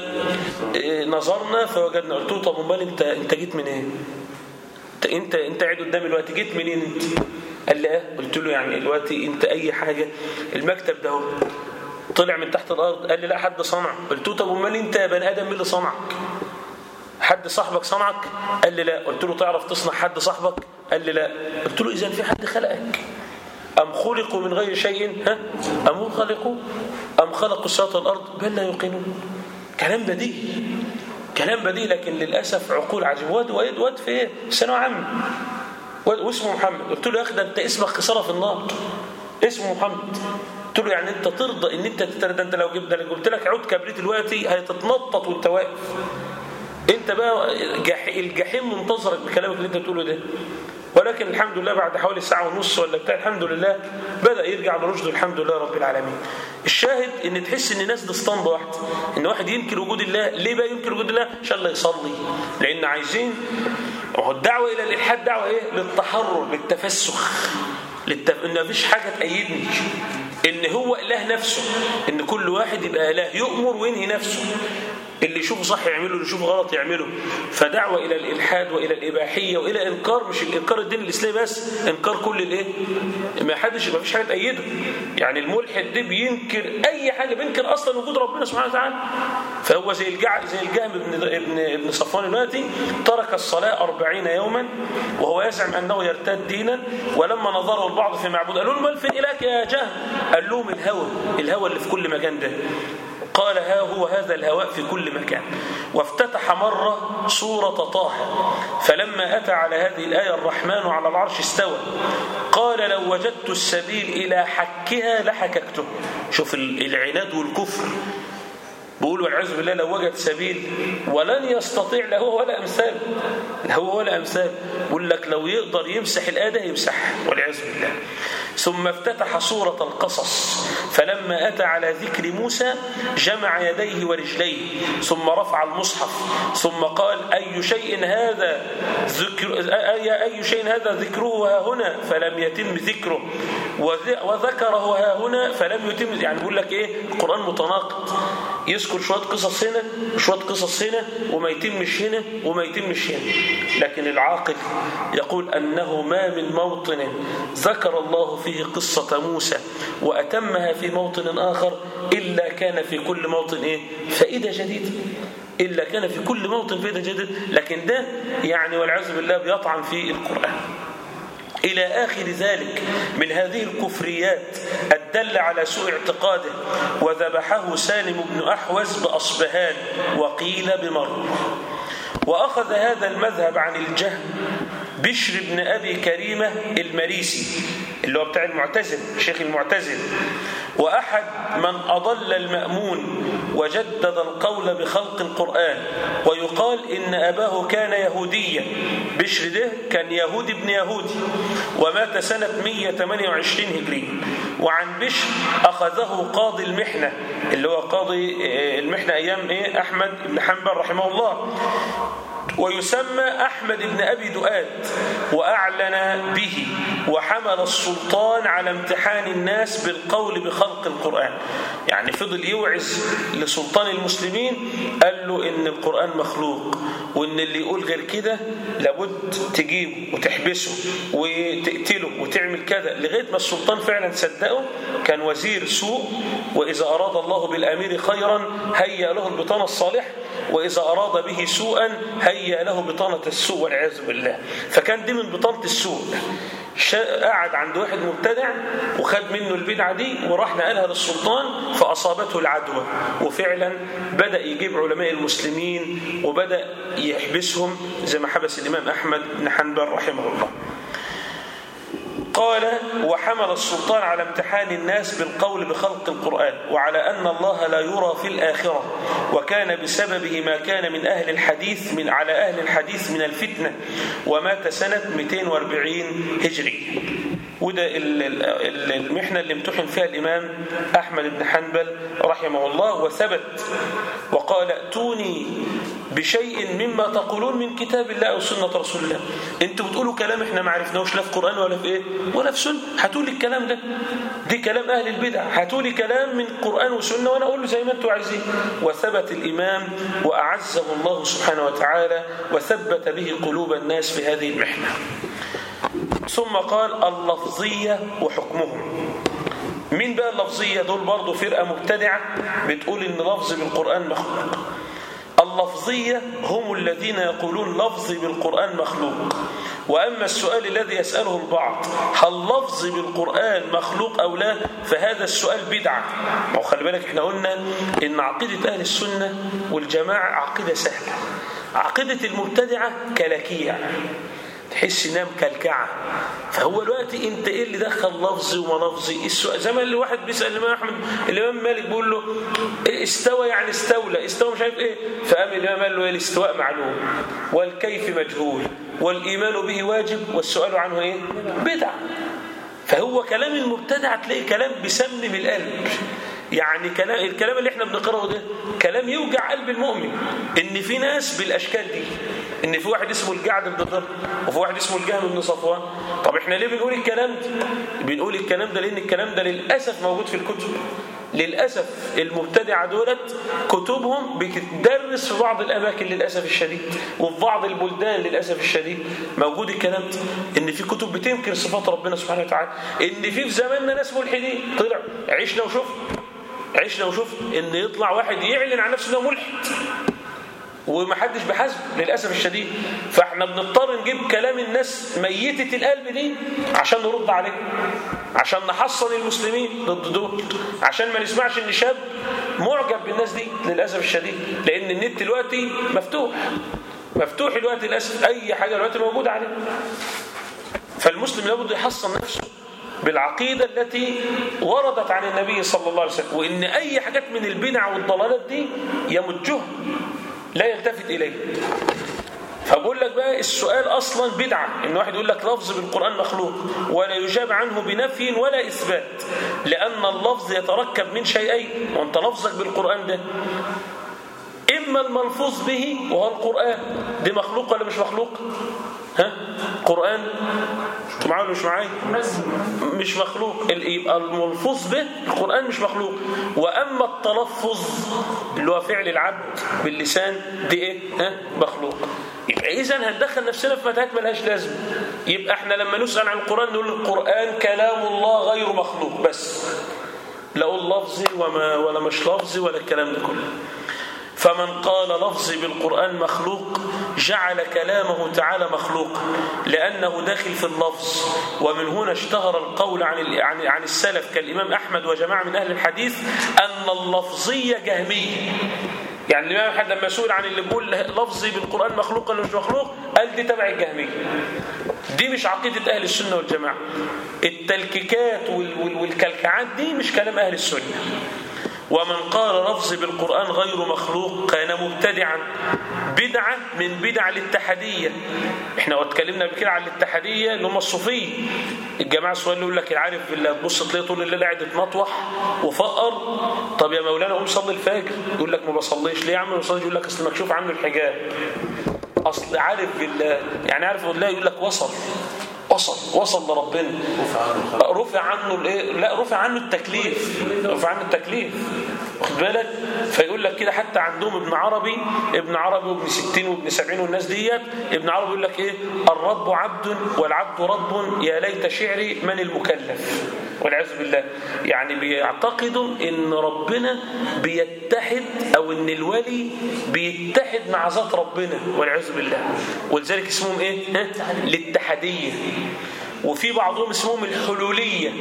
نظرنا فوجدنا. قلت له طب امال انت انت جيت منين؟ إيه؟ انت انت قاعد قدامي دلوقتي جيت منين انت؟ قال لي ايه؟ قلت له يعني دلوقتي انت اي حاجه، المكتب ده اهو طلع من تحت الارض. قال لي لا حد صنع. قلت له طب امال انت يا بني ادم مين اللي صنعك؟ حد صاحبك صنعك؟ قال لي لا. قلت له تعرف تصنع حد صاحبك؟ قال لي لا. قلت له اذا في حد خلقك؟ أم خلقوا من غير شيء ها؟ أم هم خلقوا أم خلقوا السماوات والأرض بل لا يوقنون. كلام بديهي كلام بديهي لكن للأسف عقول عجيبة. واد واد واد في ايه؟ ثانوي عام واسمه محمد. قلت له يا أخي ده أنت اسمك خسارة في النار، اسمه محمد. قلت له يعني أنت ترضى إن أنت تتردى؟ أنت لو جبت لك قلت لك عود كبريت دلوقتي هيتتنطط وأنت واقف. أنت بقى الجحيم منتظرك بكلامك اللي أنت بتقوله ده. ولكن الحمد لله بعد حوالي ساعة ونص ولا بتاع الحمد لله بدأ يرجع لرشده الحمد لله رب العالمين. الشاهد ان تحس ان الناس دي اسطمبة واحدة، ان واحد ينكر وجود الله. ليه بقى ينكر وجود الله؟ عشان الله يصلي. لان عايزين هو الدعوة الى الالحاد دعوة ايه؟ للتحرر، للتفسخ، للتف... ان مفيش حاجة تأيدني، ان هو اله نفسه، ان كل واحد يبقى اله يؤمر وينهي نفسه، اللي يشوفه صح يعمله اللي يشوفه غلط يعمله. فدعوة إلى الإلحاد وإلى الإباحية وإلى إنكار، مش الإنكار الدين الإسلامي بس، إنكار كل الإيه؟ ما حدش ما فيش حاجة تأيده. يعني الملحد ده بينكر أي حاجة، بينكر أصلا وجود ربنا سبحانه وتعالى. فهو زي الجع زي الجهم ابن ابن ابن صفوان دلوقتي ترك الصلاة أربعين يوما وهو يزعم أنه يرتد دينا. ولما نظره البعض في معبود قالوا له: ما فين إلهك يا جهم؟ قال لهم: الهوى الهوى اللي في كل مكان ده. قال: ها هو هذا الهواء في كل مكان. وافتتح مرة سورة طه فلما أتى على هذه الآية الرحمن على العرش استوى قال: لو وجدت السبيل إلى حكها لحككته. شوف العناد والكفر، بقول والعياذ بالله لو وجد سبيل ولن يستطيع له ولا أمثال هو ولا أمثال. بقول لك لو يقدر يمسح الآية يمسحها والعياذ بالله. ثم افتتح سورة القصص فلما أتى على ذكر موسى جمع يديه ورجليه ثم رفع المصحف ثم قال: أي شيء هذا ذكر أي, أي شيء هذا ذكره ها هنا فلم يتم ذكره وذكره ها هنا فلم يتم. يعني بقول لك إيه؟ القرآن متناقض، يذكر شوية قصص هنا وشوية قصص هنا وما يتمش هنا وما يتمش هنا. لكن العاقل يقول أنه ما من موطن ذكر الله فيه قصة موسى وأتمها في موطن آخر إلا كان في كل موطن إيه؟ فائدة جديدة، إلا كان في كل موطن فائدة جديدة. لكن ده يعني والعياذ بالله بيطعن في القرآن. إلى آخر ذلك من هذه الكفريات الدل على سوء اعتقاده. وذبحه سالم بن أحوز بأصبهان وقيل بمر. وأخذ هذا المذهب عن الجهم بشر بن أبي كريمة المريسي اللي هو بتاع المعتزل، شيخ المعتزل، وأحد من أضل المأمون وجدد القول بخلق القرآن. ويقال إن أباه كان يهوديا، بشر ده كان يهودي ابن يهودي ومات سنة مئة وثمانية وعشرين هجرية. وعن بشر أخذه قاضي المحنة اللي هو قاضي المحنة أيام إيه؟ أحمد بن حنبل رحمه الله، ويسمى أحمد بن أبي دؤاد، وأعلن به وحمل السلطان على امتحان الناس بالقول بخلق القرآن. يعني فضل يوعز لسلطان المسلمين، قال له إن القرآن مخلوق وإن اللي يقول غير كده لابد تجيبه وتحبسه وتقتله وتعمل كذا، لغاية ما السلطان فعلا صدقه. كان وزير سوء، وإذا أراد الله بالأمير خيرا هيأ له البطانة الصالح، وإذا أراد به سوءا هيأ له بطانة السوء والعياذ بالله. فكان دي من بطانة السوء. قعد عند واحد مبتدع وخد منه البدعة دي وراح نقلها للسلطان فأصابته العدوى. وفعلا بدأ يجيب علماء المسلمين وبدأ يحبسهم زي ما حبس الإمام أحمد بن حنبل رحمه الله. قال: وحمل السلطان على امتحان الناس بالقول بخلق القرآن وعلى أن الله لا يرى في الآخرة، وكان بسببه ما كان من أهل الحديث من على أهل الحديث من الفتنة. ومات سنة مئتين وأربعين هجري. وده المحنة اللي امتحن فيها الإمام أحمد بن حنبل رحمه الله. وثبت وقال: ائتوني بشيء مما تقولون من كتاب الله أو سنة رسول الله. انتوا بتقولوا كلام احنا ما عرفناهوش لا في قرآن ولا في ايه ولا في سنة، هاتوا لي الكلام ده، دي كلام أهل البدع، هاتوا لي كلام من قرآن وسنة وأنا أقول له زي ما انتوا عايزين. وثبت الإمام وأعزه الله سبحانه وتعالى وثبت به قلوب الناس في هذه المحنة. ثم قال اللفظية وحكمهم. مين بقى اللفظية؟ دول برضو فرقة مبتدعة بتقول إن لفظ بالقرآن مخلوق. اللفظية هم الذين يقولون لفظ بالقرآن مخلوق. وأما السؤال الذي يسأله البعض هل لفظ بالقرآن مخلوق أو لا، فهذا السؤال بدعة. وخلي بالك احنا قلنا إن عقيدة أهل السنة والجماعة عقيدة سهلة، عقيدة المبتدعة كلاكيع، تحس انها مكلكعه. فهو دلوقتي انت ايه اللي دخل لفظي وما لفظي؟ السؤال زي ما اللي واحد بيسال الامام احمد، الامام مالك بيقول له استوى يعني استولى، استوى مش عارف ايه، فقام الامام قال له ايه؟ الاستواء معلوم والكيف مجهول والايمان به واجب والسؤال عنه ايه؟ بدعه. فهو كلام المبتدع تلاقي كلام بيسمم القلب، يعني كلام الكلام اللي احنا بنقراه ده كلام يوجع قلب المؤمن. ان في ناس بالاشكال دي، ان في واحد اسمه الجعد بن درهم وفي واحد اسمه الجهم بن صفوان. طب احنا ليه بنقول الكلام ده؟ بنقول الكلام ده لان الكلام ده للاسف موجود في الكتب. للاسف المبتدعه دولت كتبهم بتدرس في بعض الاماكن للاسف الشديد، وفي بعض البلدان للاسف الشديد موجود الكلام ده، ان في كتب بتنكر صفات ربنا سبحانه وتعالى، ان في في زماننا ناس ملحدين. طلع عشنا وشفنا عشنا وشفنا ان يطلع واحد يعلن عن نفسه انه ملحد ومحدش بحسب للأسف الشديد. فاحنا بنضطر نجيب كلام الناس ميتة القلب دي عشان نرد عليه، عشان نحصن المسلمين ضد دول، عشان ما نسمعش ان شاب معجب بالناس دي للأسف الشديد. لأن النت دلوقتي مفتوح مفتوح دلوقتي للأسف، أي حاجة دلوقتي موجودة عليه. فالمسلم لابد يحصن نفسه بالعقيدة التي وردت عن النبي صلى الله عليه وسلم، وإن أي حاجات من البدع والضلالات دي يمجها لا يلتفت إليه. فبقول لك بقى السؤال أصلا بدعة، إن واحد يقول لك لفظ بالقرآن مخلوق ولا يجاب عنه بنفي ولا إثبات، لأن اللفظ يتركب من شيئين. وأنت لفظك بالقرآن ده إما الملفوظ به وهو القرآن، دي مخلوق ولا مش مخلوق؟ ها؟ قرآن انتوا معايا ولا مش معايا؟ مش مخلوق. يبقى الملفوظ به القرآن مش مخلوق. وأما التلفظ اللي هو فعل العبد باللسان دي ايه؟ ها؟ مخلوق. يبقى إذن هندخل نفسنا في متاهات ملهاش لازمة. يبقى احنا لما نسأل عن القرآن نقول القرآن كلام الله غير مخلوق بس، لا أقول لفظي وما ولا مش لفظي ولا الكلام ده كله. فمن قال لفظي بالقرآن مخلوق جعل كلامه تعالى مخلوق لأنه داخل في اللفظ. ومن هنا اشتهر القول عن عن عن السلف كالإمام أحمد وجماعة من أهل الحديث أن اللفظية جهمية. يعني الإمام أحمد لما سئل عن اللي بيقول لفظي بالقرآن مخلوق ولا مش مخلوق قال دي تبع الجهمية. دي مش عقيدة أهل السنة والجماعة. التلكيكات والكلكعات دي مش كلام أهل السنة. ومن قال لفظ بالقرآن غير مخلوق كان مبتدعا، بدعة من بدع الاتحادية. احنا اتكلمنا بكده عن الاتحادية اللي هم الصوفية. الجماعة الصوفية اللي يقول لك العارف بالله تبص تلاقيه طول الليل قاعد يتنطوح وفقر. طب يا مولانا قوم صلي الفجر، يقول لك ما بصليش. ليه يا عم ما بصليش؟ يقول لك اصل مكشوف عنه الحجاب. اصل عارف بالله يعني عارف بالله، يقول لك وصل وصل وصل لربنا، رفع عنه الايه؟ لا رفع عنه التكليف، رفع عنه التكليف، واخد بالك؟ فيقول لك كده حتى عندهم ابن عربي ابن عربي وابن ستين وابن سبعين والناس ديت. ابن عربي يقول لك ايه؟ الرب عبد والعبد رب، يا ليت شعري من المكلف، والعياذ بالله. يعني بيعتقدوا ان ربنا بيتحد او ان الولي بيتحد مع ذات ربنا، والعياذ بالله. ولذلك اسمهم ايه؟ الاتحادية. وفي بعضهم اسمهم الحلولية،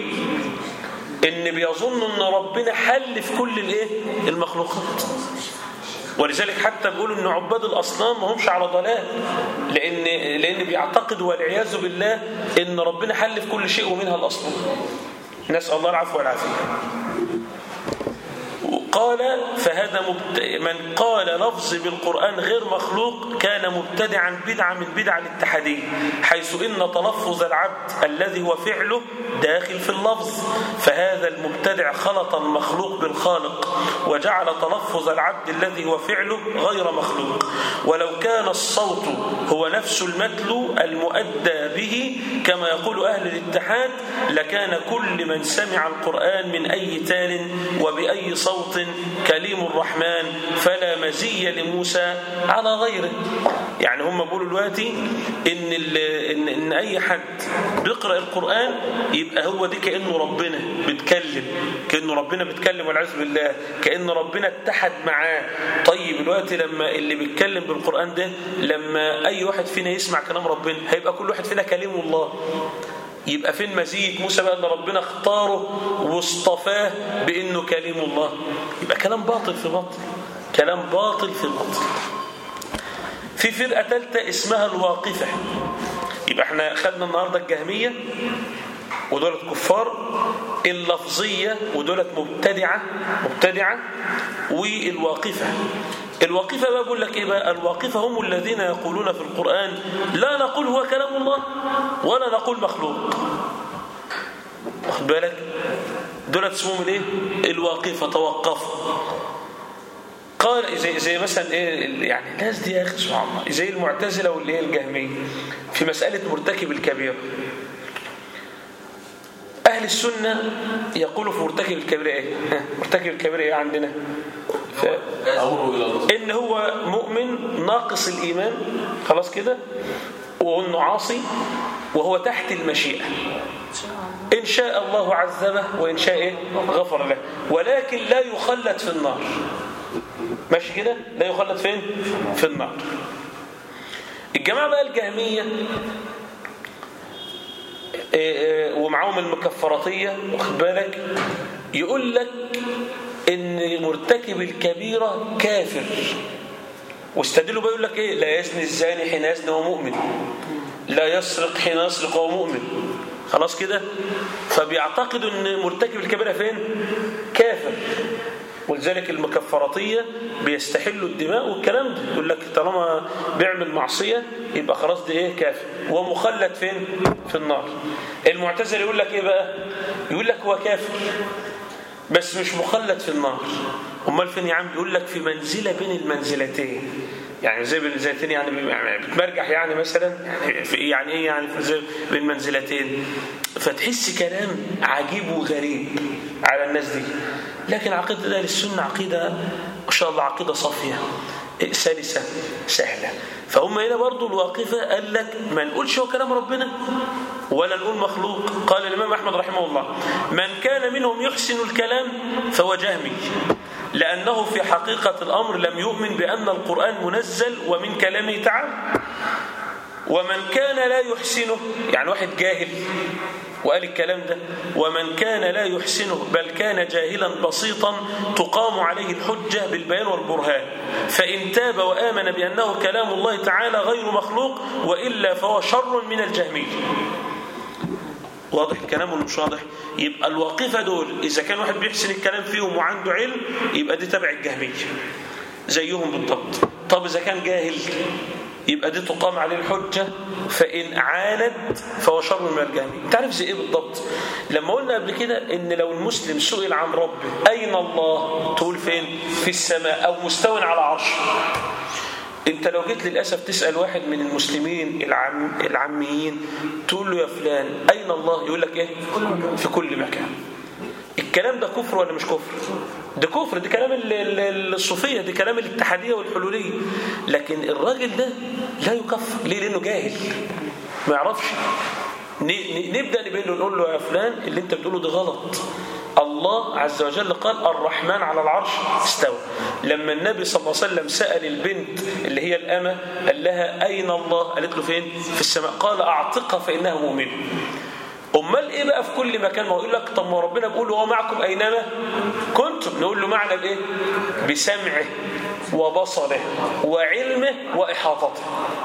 ان بيظنوا ان ربنا حل في كل الايه؟ المخلوقات. ولذلك حتى بيقولوا ان عباد الاصنام ما همش على ضلال، لان لان بيعتقدوا والعياذ بالله ان ربنا حل في كل شيء ومنها الاصنام. نسأل الله العفو والعافية. قال فهذا مبت... من قال لفظ بالقرآن غير مخلوق كان مبتدعا بدعة من بدع الاتحادية، حيث إن تلفظ العبد الذي هو فعله داخل في اللفظ، فهذا المبتدع خلط المخلوق بالخالق وجعل تلفظ العبد الذي هو فعله غير مخلوق. ولو كان الصوت هو نفس المتلو المؤدى به كما يقول أهل الاتحاد لكان كل من سمع القرآن من أي تال وبأي صوت كليم الرحمن فلا مزي لموسى على غيره. يعني هم بيقولوا دلوقتي إن, إن, إن أي حد بيقرأ القرآن يبقى هو دي كأنه ربنا بيتكلم، كأنه ربنا بيتكلم والعياذ بالله، كأن ربنا اتحد معاه. طيب دلوقتي لما اللي بيتكلم بالقرآن ده لما أي واحد فينا يسمع كلام ربنا هيبقى كل واحد فينا كلام الله. يبقى فين مزية موسى بقى اللي ربنا اختاره واصطفاه بأنه كلام الله؟ يبقى كلام باطل في باطل، كلام باطل في باطل. في فرقة ثالثة اسمها الواقفة. يبقى احنا خدنا النهاردة الجهمية ودولت كفار، اللفظية ودولت مبتدعة مبتدعة والواقفة. الواقفة بقى بقول لك ايه بقى؟ الواقفة هم الذين يقولون في القرآن لا نقول هو كلام الله ولا نقول مخلوق. واخد بالك؟ دولت اسمهم الايه؟ الواقفة، توقفوا. قال زي زي مثلا ايه يعني الناس دي يا اخي سبحان الله، زي المعتزلة واللي هي الجهمية في مسألة مرتكب الكبيرة. أهل السنة يقولوا في مرتكب الكبيرة ايه؟ مرتكب الكبيرة ايه عندنا؟ ف... إن هو مؤمن ناقص الإيمان خلاص كده، وإنه عاصي وهو تحت المشيئة، إن شاء الله عذبه وإن شاء إيه؟ غفر له، ولكن لا يخلد في النار. ماشي كده؟ لا يخلد فين؟ في النار. الجماعة بقى الجهمية ومعهم المكفراتية واخد بالك يقول لك إن مرتكب الكبيرة كافر، واستدلوا بقى يقول لك إيه؟ لا يزني الزاني حين يزني وهو مؤمن، لا يسرق حين يسرق وهو مؤمن. خلاص كده؟ فبيعتقدوا إن مرتكب الكبيرة فين؟ كافر. ولذلك المكفراتية بيستحلوا الدماء والكلام ده، يقول لك طالما بيعمل معصية يبقى خلاص ده إيه؟ كافر ومخلد فين؟ في النار. المعتزلة يقول لك إيه بقى؟ يقول لك هو كافر بس مش مخلد في النار. امال فين يا عم؟ يقول لك في منزله بين المنزلتين، يعني زي بين المنزلتين يعني بتمرجح يعني مثلا يعني في يعني ايه يعني في بين منزلتين. فتحس كلام عجيب وغريب على الناس دي. لكن عقيده اهل السنه عقيده ما شاء الله، عقيده صافيه سلسه سهله. فهم هنا برضو الواقفه قال لك ما نقولش هو كلام ربنا ولا نقول مخلوق. قال الإمام أحمد رحمه الله من كان منهم يحسن الكلام فهو جهمي، لأنه في حقيقة الأمر لم يؤمن بأن القرآن منزل ومن كلامه تعالى. ومن كان لا يحسنه، يعني واحد جاهل وقال الكلام ده، ومن كان لا يحسنه بل كان جاهلا بسيطا تقام عليه الحجة بالبيان والبرهان، فإن تاب وآمن بأنه كلام الله تعالى غير مخلوق وإلا فهو شر من الجهمي. واضح الكلام ولا مش واضح؟ يبقى الواقفة دول إذا كان واحد بيحسن الكلام فيهم وعنده علم يبقى دي تبع الجهمية زيهم بالضبط. طب إذا كان جاهل يبقى دي تقام عليه الحجة، فإن عاند فهو شر من الجهمية. تعرف زي إيه بالضبط؟ لما قلنا قبل كده إن لو المسلم سئل عن ربه أين الله تقول فين؟ في السماء أو مستو على عرشه. انت لو جيت للأسف تسأل واحد من المسلمين العم العاميين تقول له يا فلان أين الله؟ يقول لك إيه؟ في كل مكان. الكلام ده كفر ولا مش كفر؟ ده كفر، ده كلام الصوفية، ده كلام الاتحادية والحلولية. لكن الراجل ده لا يكفر. ليه؟ لأنه جاهل ما يعرفش. نبدأ نبين له نقول له يا فلان اللي انت بتقوله ده غلط. الله عز وجل قال الرحمن على العرش استوى. لما النبي صلى الله عليه وسلم سأل البنت اللي هي الأمة قال لها أين الله؟ قالت له فين؟ في السماء. قال أعتقها فإنها مؤمنة. أمال إيه بقى في كل مكان؟ ما يقول لك طب ما ربنا بيقول هو معكم أينما كنتم. نقول له معنى بإيه؟ بسمعه وبصره وعلمه وإحاطته.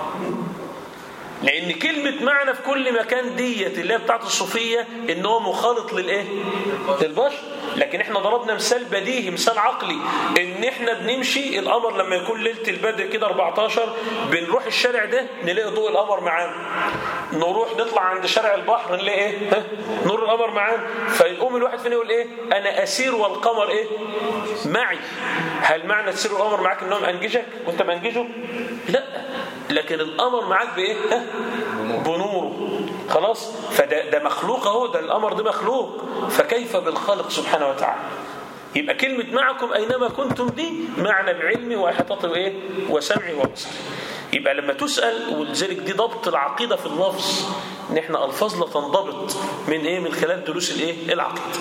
لأن كلمة معنى في كل مكان ديت اللي هي بتاعت الصوفية إن هو مخالط للإيه؟ للبشر. لكن احنا ضربنا مثال بديهي، مثال عقلي، ان احنا بنمشي القمر لما يكون ليله البدر كده أربعتاشر بنروح الشارع ده نلاقي ضوء القمر معانا، نروح نطلع عند شارع البحر نلاقي ايه؟ ها؟ نور القمر معانا. فيقوم الواحد فينا يقول ايه؟ انا اسير والقمر ايه؟ معي. هل معنى تسير القمر معاك انه منجشك وانت منجشه؟ لا، لكن القمر معاك بايه؟ ها؟ بنوره. خلاص؟ فده ده مخلوق اهو، ده القمر ده مخلوق، فكيف بالخالق سبحانه وتعالى؟ يبقى كلمة معكم أينما كنتم دي معنى بعلمي وإحاطتي وإيه؟ وسمعي وبصري. يبقى لما تسأل، ولذلك دي ضبط العقيدة في اللفظ، إن إحنا ألفاظنا تنضبط من إيه؟ من خلال دروس الإيه؟ العقيدة.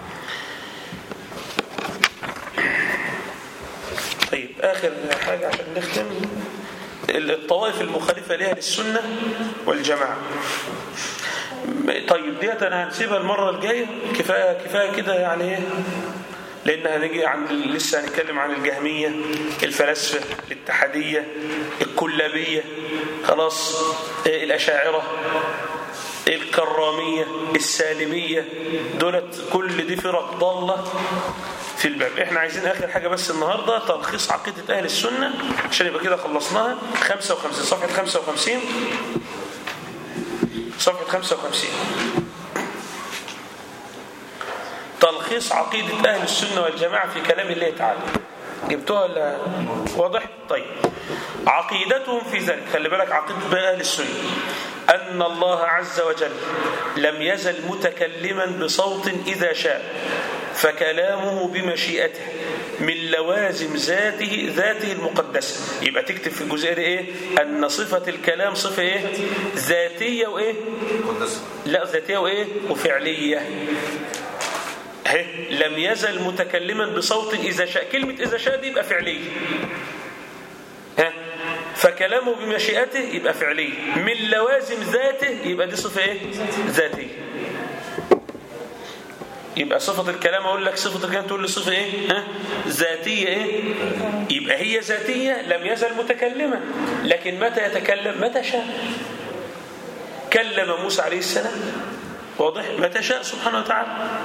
طيب آخر حاجة عشان نختم، الطوائف المخالفة لها للسنة والجماعة. طيب ديت أنا هنسيبها المرة الجاية، كفاية كفاية كده يعني إيه؟ لأن هنيجي عن لسه هنتكلم عن الجهمية، الفلاسفة، الاتحادية، الكلابية، خلاص، الأشاعرة، الكرامية، السالمية، دولت كل دي فرق ضالة في الباب. احنا عايزين آخر حاجة بس النهاردة تلخيص عقيدة أهل السنة عشان يبقى كده خلصناها. خمسة وخمسين، صفحة خمسة وخمسين، صفحة خمسة وخمسين، تلخيص عقيدة أهل السنة والجماعة في كلام الله تعالى. جبتوها ولا واضح؟ طيب عقيدتهم في ذلك، خلي بالك عقيدة أهل السنة، أن الله عز وجل لم يزل متكلما بصوت إذا شاء، فكلامه بمشيئته من لوازم ذاته ذاته المقدسة. يبقى تكتب في الجزئية دي إيه؟ أن صفة الكلام صفة إيه؟ ذاتية وإيه؟ مقدسة. لا، ذاتية وإيه؟ وفعلية. لم يزل متكلما بصوت إذا شاء، كلمة إذا شاء دي يبقى فعلية، ها؟ فكلامه بمشيئته يبقى فعلية، من لوازم ذاته يبقى دي صفة إيه؟ ذاتية. يبقى صفة الكلام أقول لك صفة الكلام تقول لي صفة إيه؟ ها؟ ذاتية إيه؟ يبقى هي ذاتية، لم يزل متكلما، لكن متى يتكلم؟ متى شاء. كلم موسى عليه السلام، واضح؟ متى شاء سبحانه وتعالى.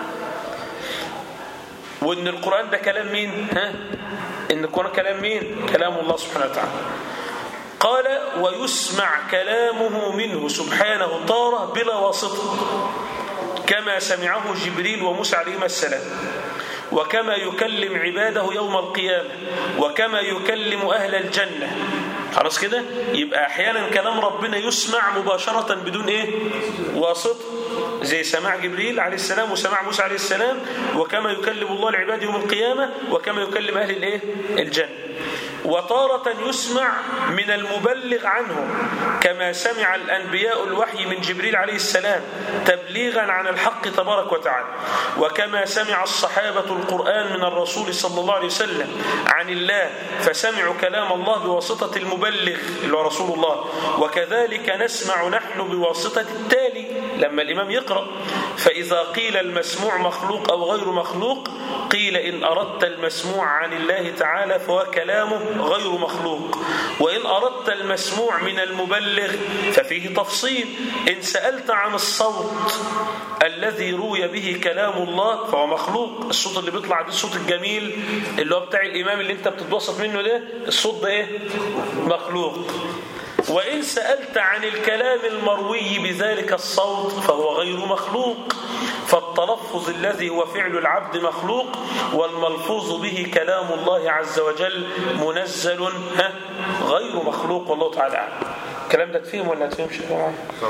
وإن القرآن ده كلام مين؟ ها؟ إن القرآن كلام مين؟ كلام الله سبحانه وتعالى. قال ويسمع كلامه منه سبحانه طارة بلا واسطة، كما سمعه جبريل وموسى عليهما السلام، وكما يكلم عباده يوم القيامة، وكما يكلم أهل الجنة. خلاص كده؟ يبقى أحيانا كلام ربنا يسمع مباشرة بدون إيه؟ واسطة، زي سماع جبريل عليه السلام وسماع موسى عليه السلام، وكما يكلم الله العباد يوم القيامة، وكما يكلم أهل الإيه؟ الجنة. وتارة يسمع من المبلغ عنه، كما سمع الأنبياء الوحي من جبريل عليه السلام تبليغا عن الحق تبارك وتعالى، وكما سمع الصحابة القرآن من الرسول صلى الله عليه وسلم عن الله فسمعوا كلام الله بواسطة المبلغ اللي هو رسول الله. وكذلك نسمع نحن بواسطة التالي لما الإمام يقرأ، فإذا قيل المسموع مخلوق أو غير مخلوق قيل إن أردت المسموع عن الله تعالى فهو كلامه غير مخلوق، وإن أردت المسموع من المبلغ ففيه تفصيل. إن سألت عن الصوت الذي روي به كلام الله فهو مخلوق، الصوت اللي بيطلع ده الصوت الجميل اللي هو بتاع الإمام اللي انت بتتبسط منه ده، الصوت ده ايه؟ مخلوق. وإن سألت عن الكلام المروي بذلك الصوت فهو غير مخلوق، فالتلفظ الذي هو فعل العبد مخلوق، والملفوظ به كلام الله عز وجل منزل ها غير مخلوق. والله تعالى أعلم. الكلام ده تفهم ولا تفهمش يا جماعه؟ طب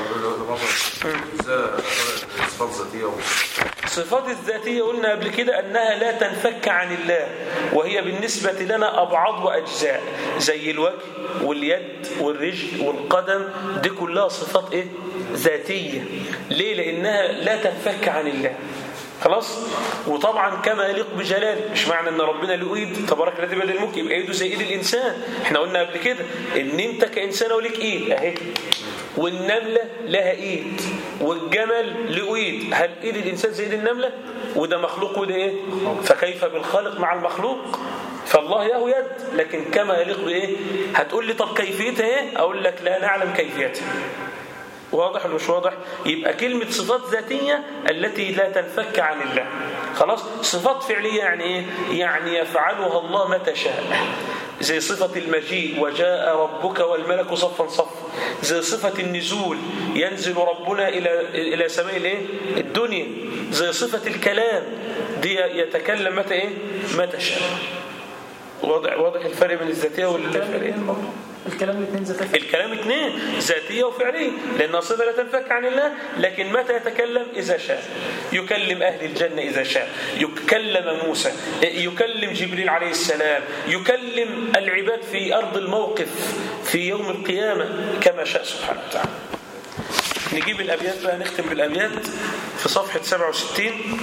الصفات الذاتيه الصفات الذاتيه قلنا قبل كده انها لا تنفك عن الله، وهي بالنسبه لنا ابعاد واجزاء، زي الوجه واليد والرجل والقدم، دي كلها صفات ايه؟ ذاتيه. ليه؟ لانها لا تنفك عن الله. خلاص. وطبعا كما يليق بجلاله، مش معنى ان ربنا له ايد تبارك الذي بيده الملك يبقى ايده زي ايد الانسان. احنا قلنا قبل كده ان انت كانسان وليك ايد اهي، والنمله لها ايد، والجمل له ايد. هل ايد الانسان زي ايد النمله؟ وده مخلوق وده ايه؟ فكيف بالخالق مع المخلوق؟ فالله له يد لكن كما يليق بايه؟ هتقول لي طب كيفيتها ايه؟ اقول لك لا نعلم كيفيتها. واضح ولا مش واضح؟ يبقى كلمة صفات ذاتية التي لا تنفك عن الله. خلاص. صفات فعلية يعني ايه؟ يعني يفعلها الله متى شاء، زي صفة المجيء وجاء ربك والملك صفا صفا، زي صفة النزول ينزل ربنا إلى إلى سماء الايه؟ الدنيا، زي صفة الكلام دي يتكلم متى ايه؟ متى شاء. واضح واضح الفرق بين الذاتية والفعلية. الكلام الاثنين ذاتية. الكلام اثنين ذاتية وفعلية، لأن صفة لا تنفك عن الله، لكن متى يتكلم؟ إذا شاء. يكلم أهل الجنة إذا شاء، يكلم موسى، يكلم جبريل عليه السلام، يكلم العباد في أرض الموقف في يوم القيامة كما شاء سبحانه وتعالى. نجيب الأبيات بقى، نختم بالأبيات في صفحة سبعة وستين.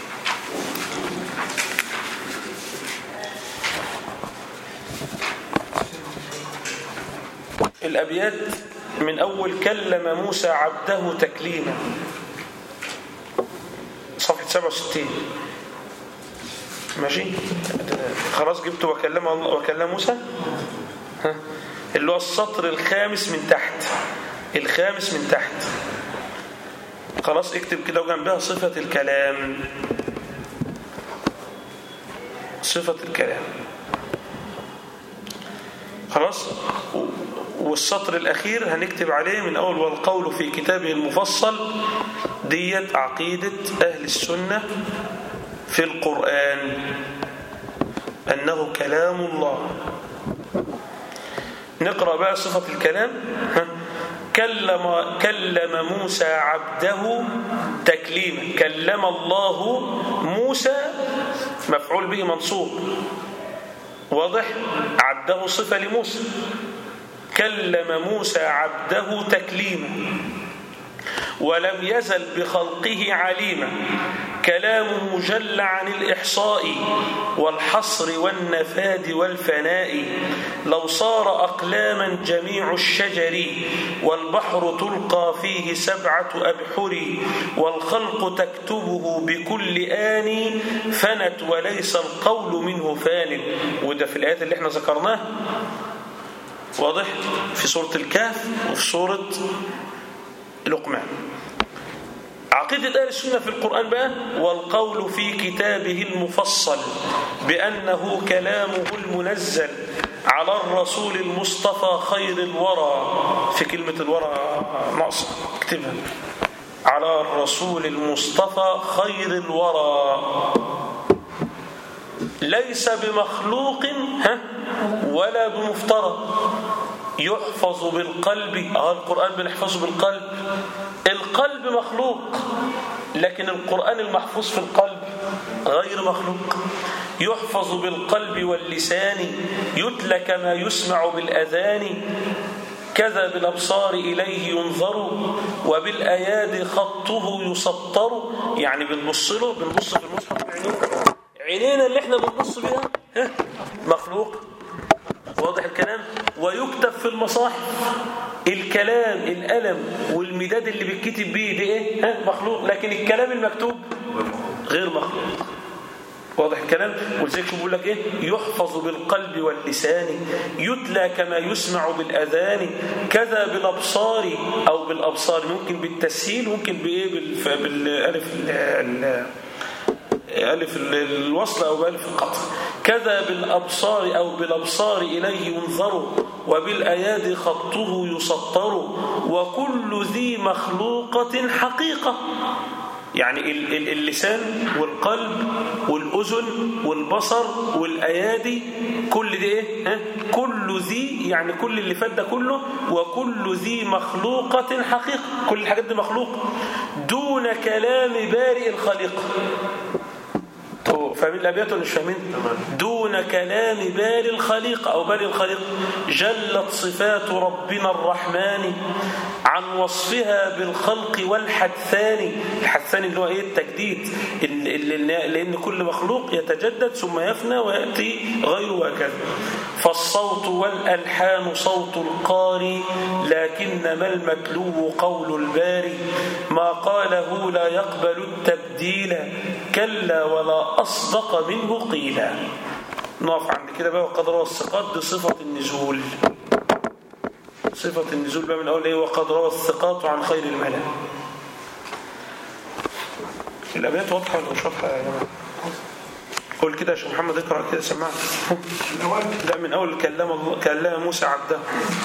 الأبيات من أول كلم موسى عبده تكليما، صفحة سبعة وستين. ماشي خلاص جبت وكلم الله وكلم موسى، ها اللي هو السطر الخامس من تحت، الخامس من تحت. خلاص اكتب كده وجنبها صفة الكلام، صفة الكلام. خلاص. والسطر الأخير هنكتب عليه من أول والقول في كتابه المفصل، ديت عقيدة أهل السنة في القرآن أنه كلام الله. نقرأ بقى صفة الكلام. كلم كلم موسى عبده تكليما. كلم الله موسى مفعول به منصوب، واضح؟ عبده صفة لموسى. كلم موسى عبده تكليما ولم يزل بخلقه عليما. كلامه جل عن الإحصاء والحصر والنفاد والفناء. لو صار أقلاما جميع الشجر والبحر تلقى فيه سبعة أبحر والخلق تكتبه بكل آن فنت وليس القول منه فان. وده في الآيات اللي احنا ذكرناها، واضح؟ في سورة الكهف وفي سورة لقمان. عقيدة أهل السنة في القرآن بقى والقول في كتابه المفصل بأنه كلامه المنزل على الرسول المصطفى خير الورى. في كلمة الورى ناقصة، اكتبها. على الرسول المصطفى خير الورى ليس بمخلوق ها ولا بمفترى يحفظ بالقلب. اه القرآن بنحفظه بالقلب. القلب مخلوق، لكن القرآن المحفوظ في القلب غير مخلوق. يحفظ بالقلب واللسان يتلى كما يسمع بالأذان. كذا بالأبصار إليه ينظر وبالأيادي خطه يسطر. يعني بنبص له، بنبص في المصحف بعينينا، عينينا اللي احنا بنبص بيها ها مخلوق، واضح الكلام؟ ويكتب في المصاحف الكلام، القلم والمداد اللي بيتكتب بيه دي ايه؟ ها مخلوق، لكن الكلام المكتوب غير مخلوق، واضح الكلام؟ ولذلك شو بيقول لك ايه؟ يحفظ بالقلب واللسان يتلى كما يسمع بالاذان. كذا بالابصار او بالابصار، ممكن بالتسهيل ممكن بايه؟ بالالف ألف الوصل أو بألف القطع. كذا بالأبصار أو بالأبصار إليه ينظر وبالأيادي خطه يسطر. وكل ذي مخلوقة حقيقة. يعني اللسان والقلب والأذن والبصر والأيادي كل دي إيه؟ ها؟ كل ذي يعني كل اللي فات ده كله. وكل ذي مخلوقة حقيقة، كل الحاجات دي مخلوق دون كلام بارئ الخليقة. فاهمين الأبيات ولا مش فاهمين؟ دون كلام بارئ الخليقة أو بارئ الخليقة. جلت صفات ربنا الرحمن عن وصفها بالخلق والحدثان. الحدثان اللي هو ايه؟ التجديد، لأن كل مخلوق يتجدد ثم يفنى ويأتي غيره وهكذا. فالصوت والألحان صوت القاري لكنما المتلو قول الباري. ما قاله لا يقبل التبديل كلا ولا أصدق منه قيلا. نقف عند كده بقى. وقد روى الثقات بصفة النزول. صفة النزول بقى من أول إيه؟ وقد روى الثقات عن خير الملا. الأبيات واضحة ولا مش واضحة يا جماعة؟ قول كده يا شيخ محمد، اقرأ كده سمعني. لا من أول كلام الله كلام موسى عبده.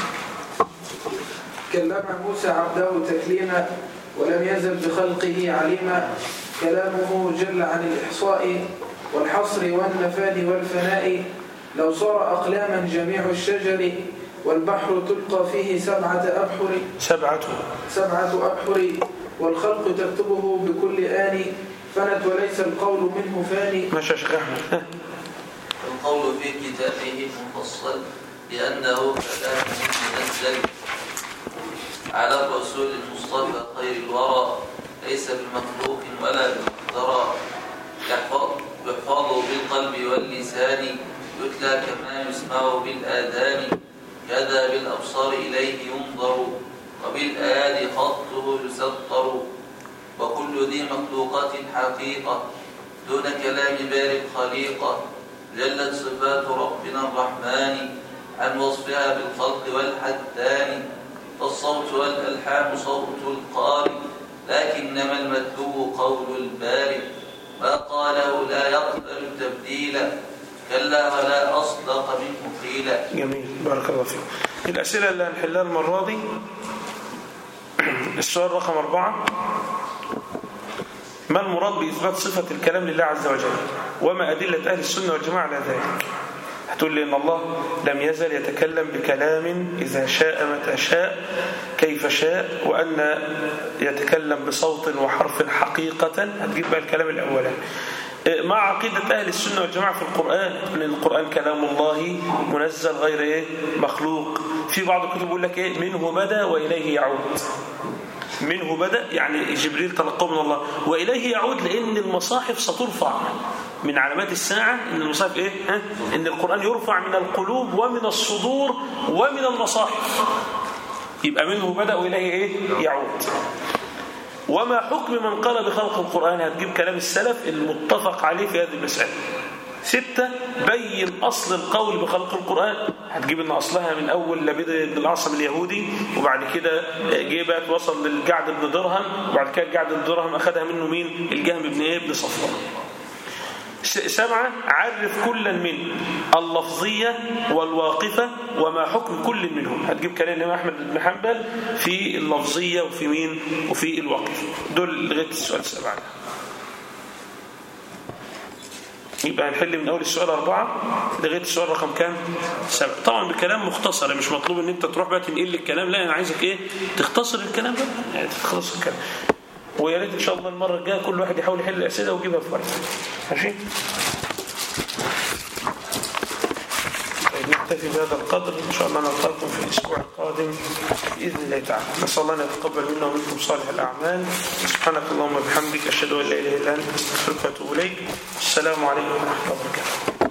كلم موسى عبده تكليما ولم يزل بخلقه عليما. كلامه جل عن الإحصاء والحصر والنفاد والفناء. لو صار أقلاما جميع الشجر والبحر تلقى فيه سبعة أبحر سبعة سبعة أبحر والخلق تكتبه بكل آن فنت وليس القول منه فاني. ماشي يا شيخ أحمد. القول في كتابه مفصل لأنه كلام منزل على الرسول المصطفى خير الورى ليس بمخلوق ولا بمقدرى. يحفظ بالقلب واللسان يتلى كما يسمع بالآذان. كذا بالأبصار إليه ينظر وبالآيات خطه يسطر. وكل ذي مخلوقات حقيقة دون كلام بارئ خليقة. جلت صفات ربنا الرحمن عن وصفها بالخلق والحدان. فالصوت والألحان صوت القارئ لكنما المتلو قول البارئ. ما قاله لا يقبل تبديلا كلا ولا أصدق منه قيلا. جميل بارك الله فيك. الأسئلة اللي هنحلها المرة دي السؤال رقم أربعة: ما المراد بإثبات صفة الكلام لله عز وجل وما أدلة أهل السنة والجماعة على ذلك؟ هتقول لي إن الله لم يزل يتكلم بكلام إذا شاء متى شاء كيف شاء، وأن يتكلم بصوت وحرف حقيقة. هتجيب بقى الكلام الأولاني مع عقيدة أهل السنة والجماعة في القرآن، لأن القرآن كلام الله منزل غير إيه مخلوق. في بعض الكتب يقول لك إيه منه بدأ وإليه يعود. منه بدأ يعني جبريل تلقاه من الله، وإليه يعود لأن المصاحف سترفع. من علامات الساعة إن المصاحف إيه؟ ها؟ إن القرآن يرفع من القلوب ومن الصدور ومن المصاحف. يبقى منه بدأ وإليه إيه؟ يعود. وما حكم من قال بخلق القرآن؟ هتجيب كلام السلف المتفق عليه في هذه المسألة. ستة: بين أصل القول بخلق القرآن. هتجيب إن أصلها من أول لبيد بن الأعصم اليهودي، وبعد كده جيبت وصل للجعد بن درهم، وبعد كده الجعد بن درهم أخذها منه مين؟ الجهم بن إيه؟ بن صفوان. سبعة: عرف كلا من اللفظية والواقفة وما حكم كل منهم. هتجيب كلام الإمام أحمد بن حنبل في اللفظية وفي مين؟ وفي الواقفة. دول لغاية السؤال السبعة. يبقى هنحل من أول السؤال أربعة لغاية السؤال رقم كام؟ سبعة. طبعا بكلام مختصر، مش مطلوب ان انت تروح بقى تنقل لي الكلام، لا انا عايزك ايه تختصر الكلام ده، يعني تخلص الكلام. ويا ريت ان شاء الله المرة الجاية كل واحد يحاول يحل الأسئلة ويجيبها في وقت. ماشي؟ نكتفي بهذا القدر، إن شاء الله نلقاكم في الأسبوع القادم بإذن الله تعالى. نسأل الله أن يتقبل منا ومنكم صالح الأعمال. سبحانك اللهم وبحمدك أشهد أن لا إله إلا أنت أستغفرك وأتوب إليك. السلام عليكم ورحمة الله وبركاته.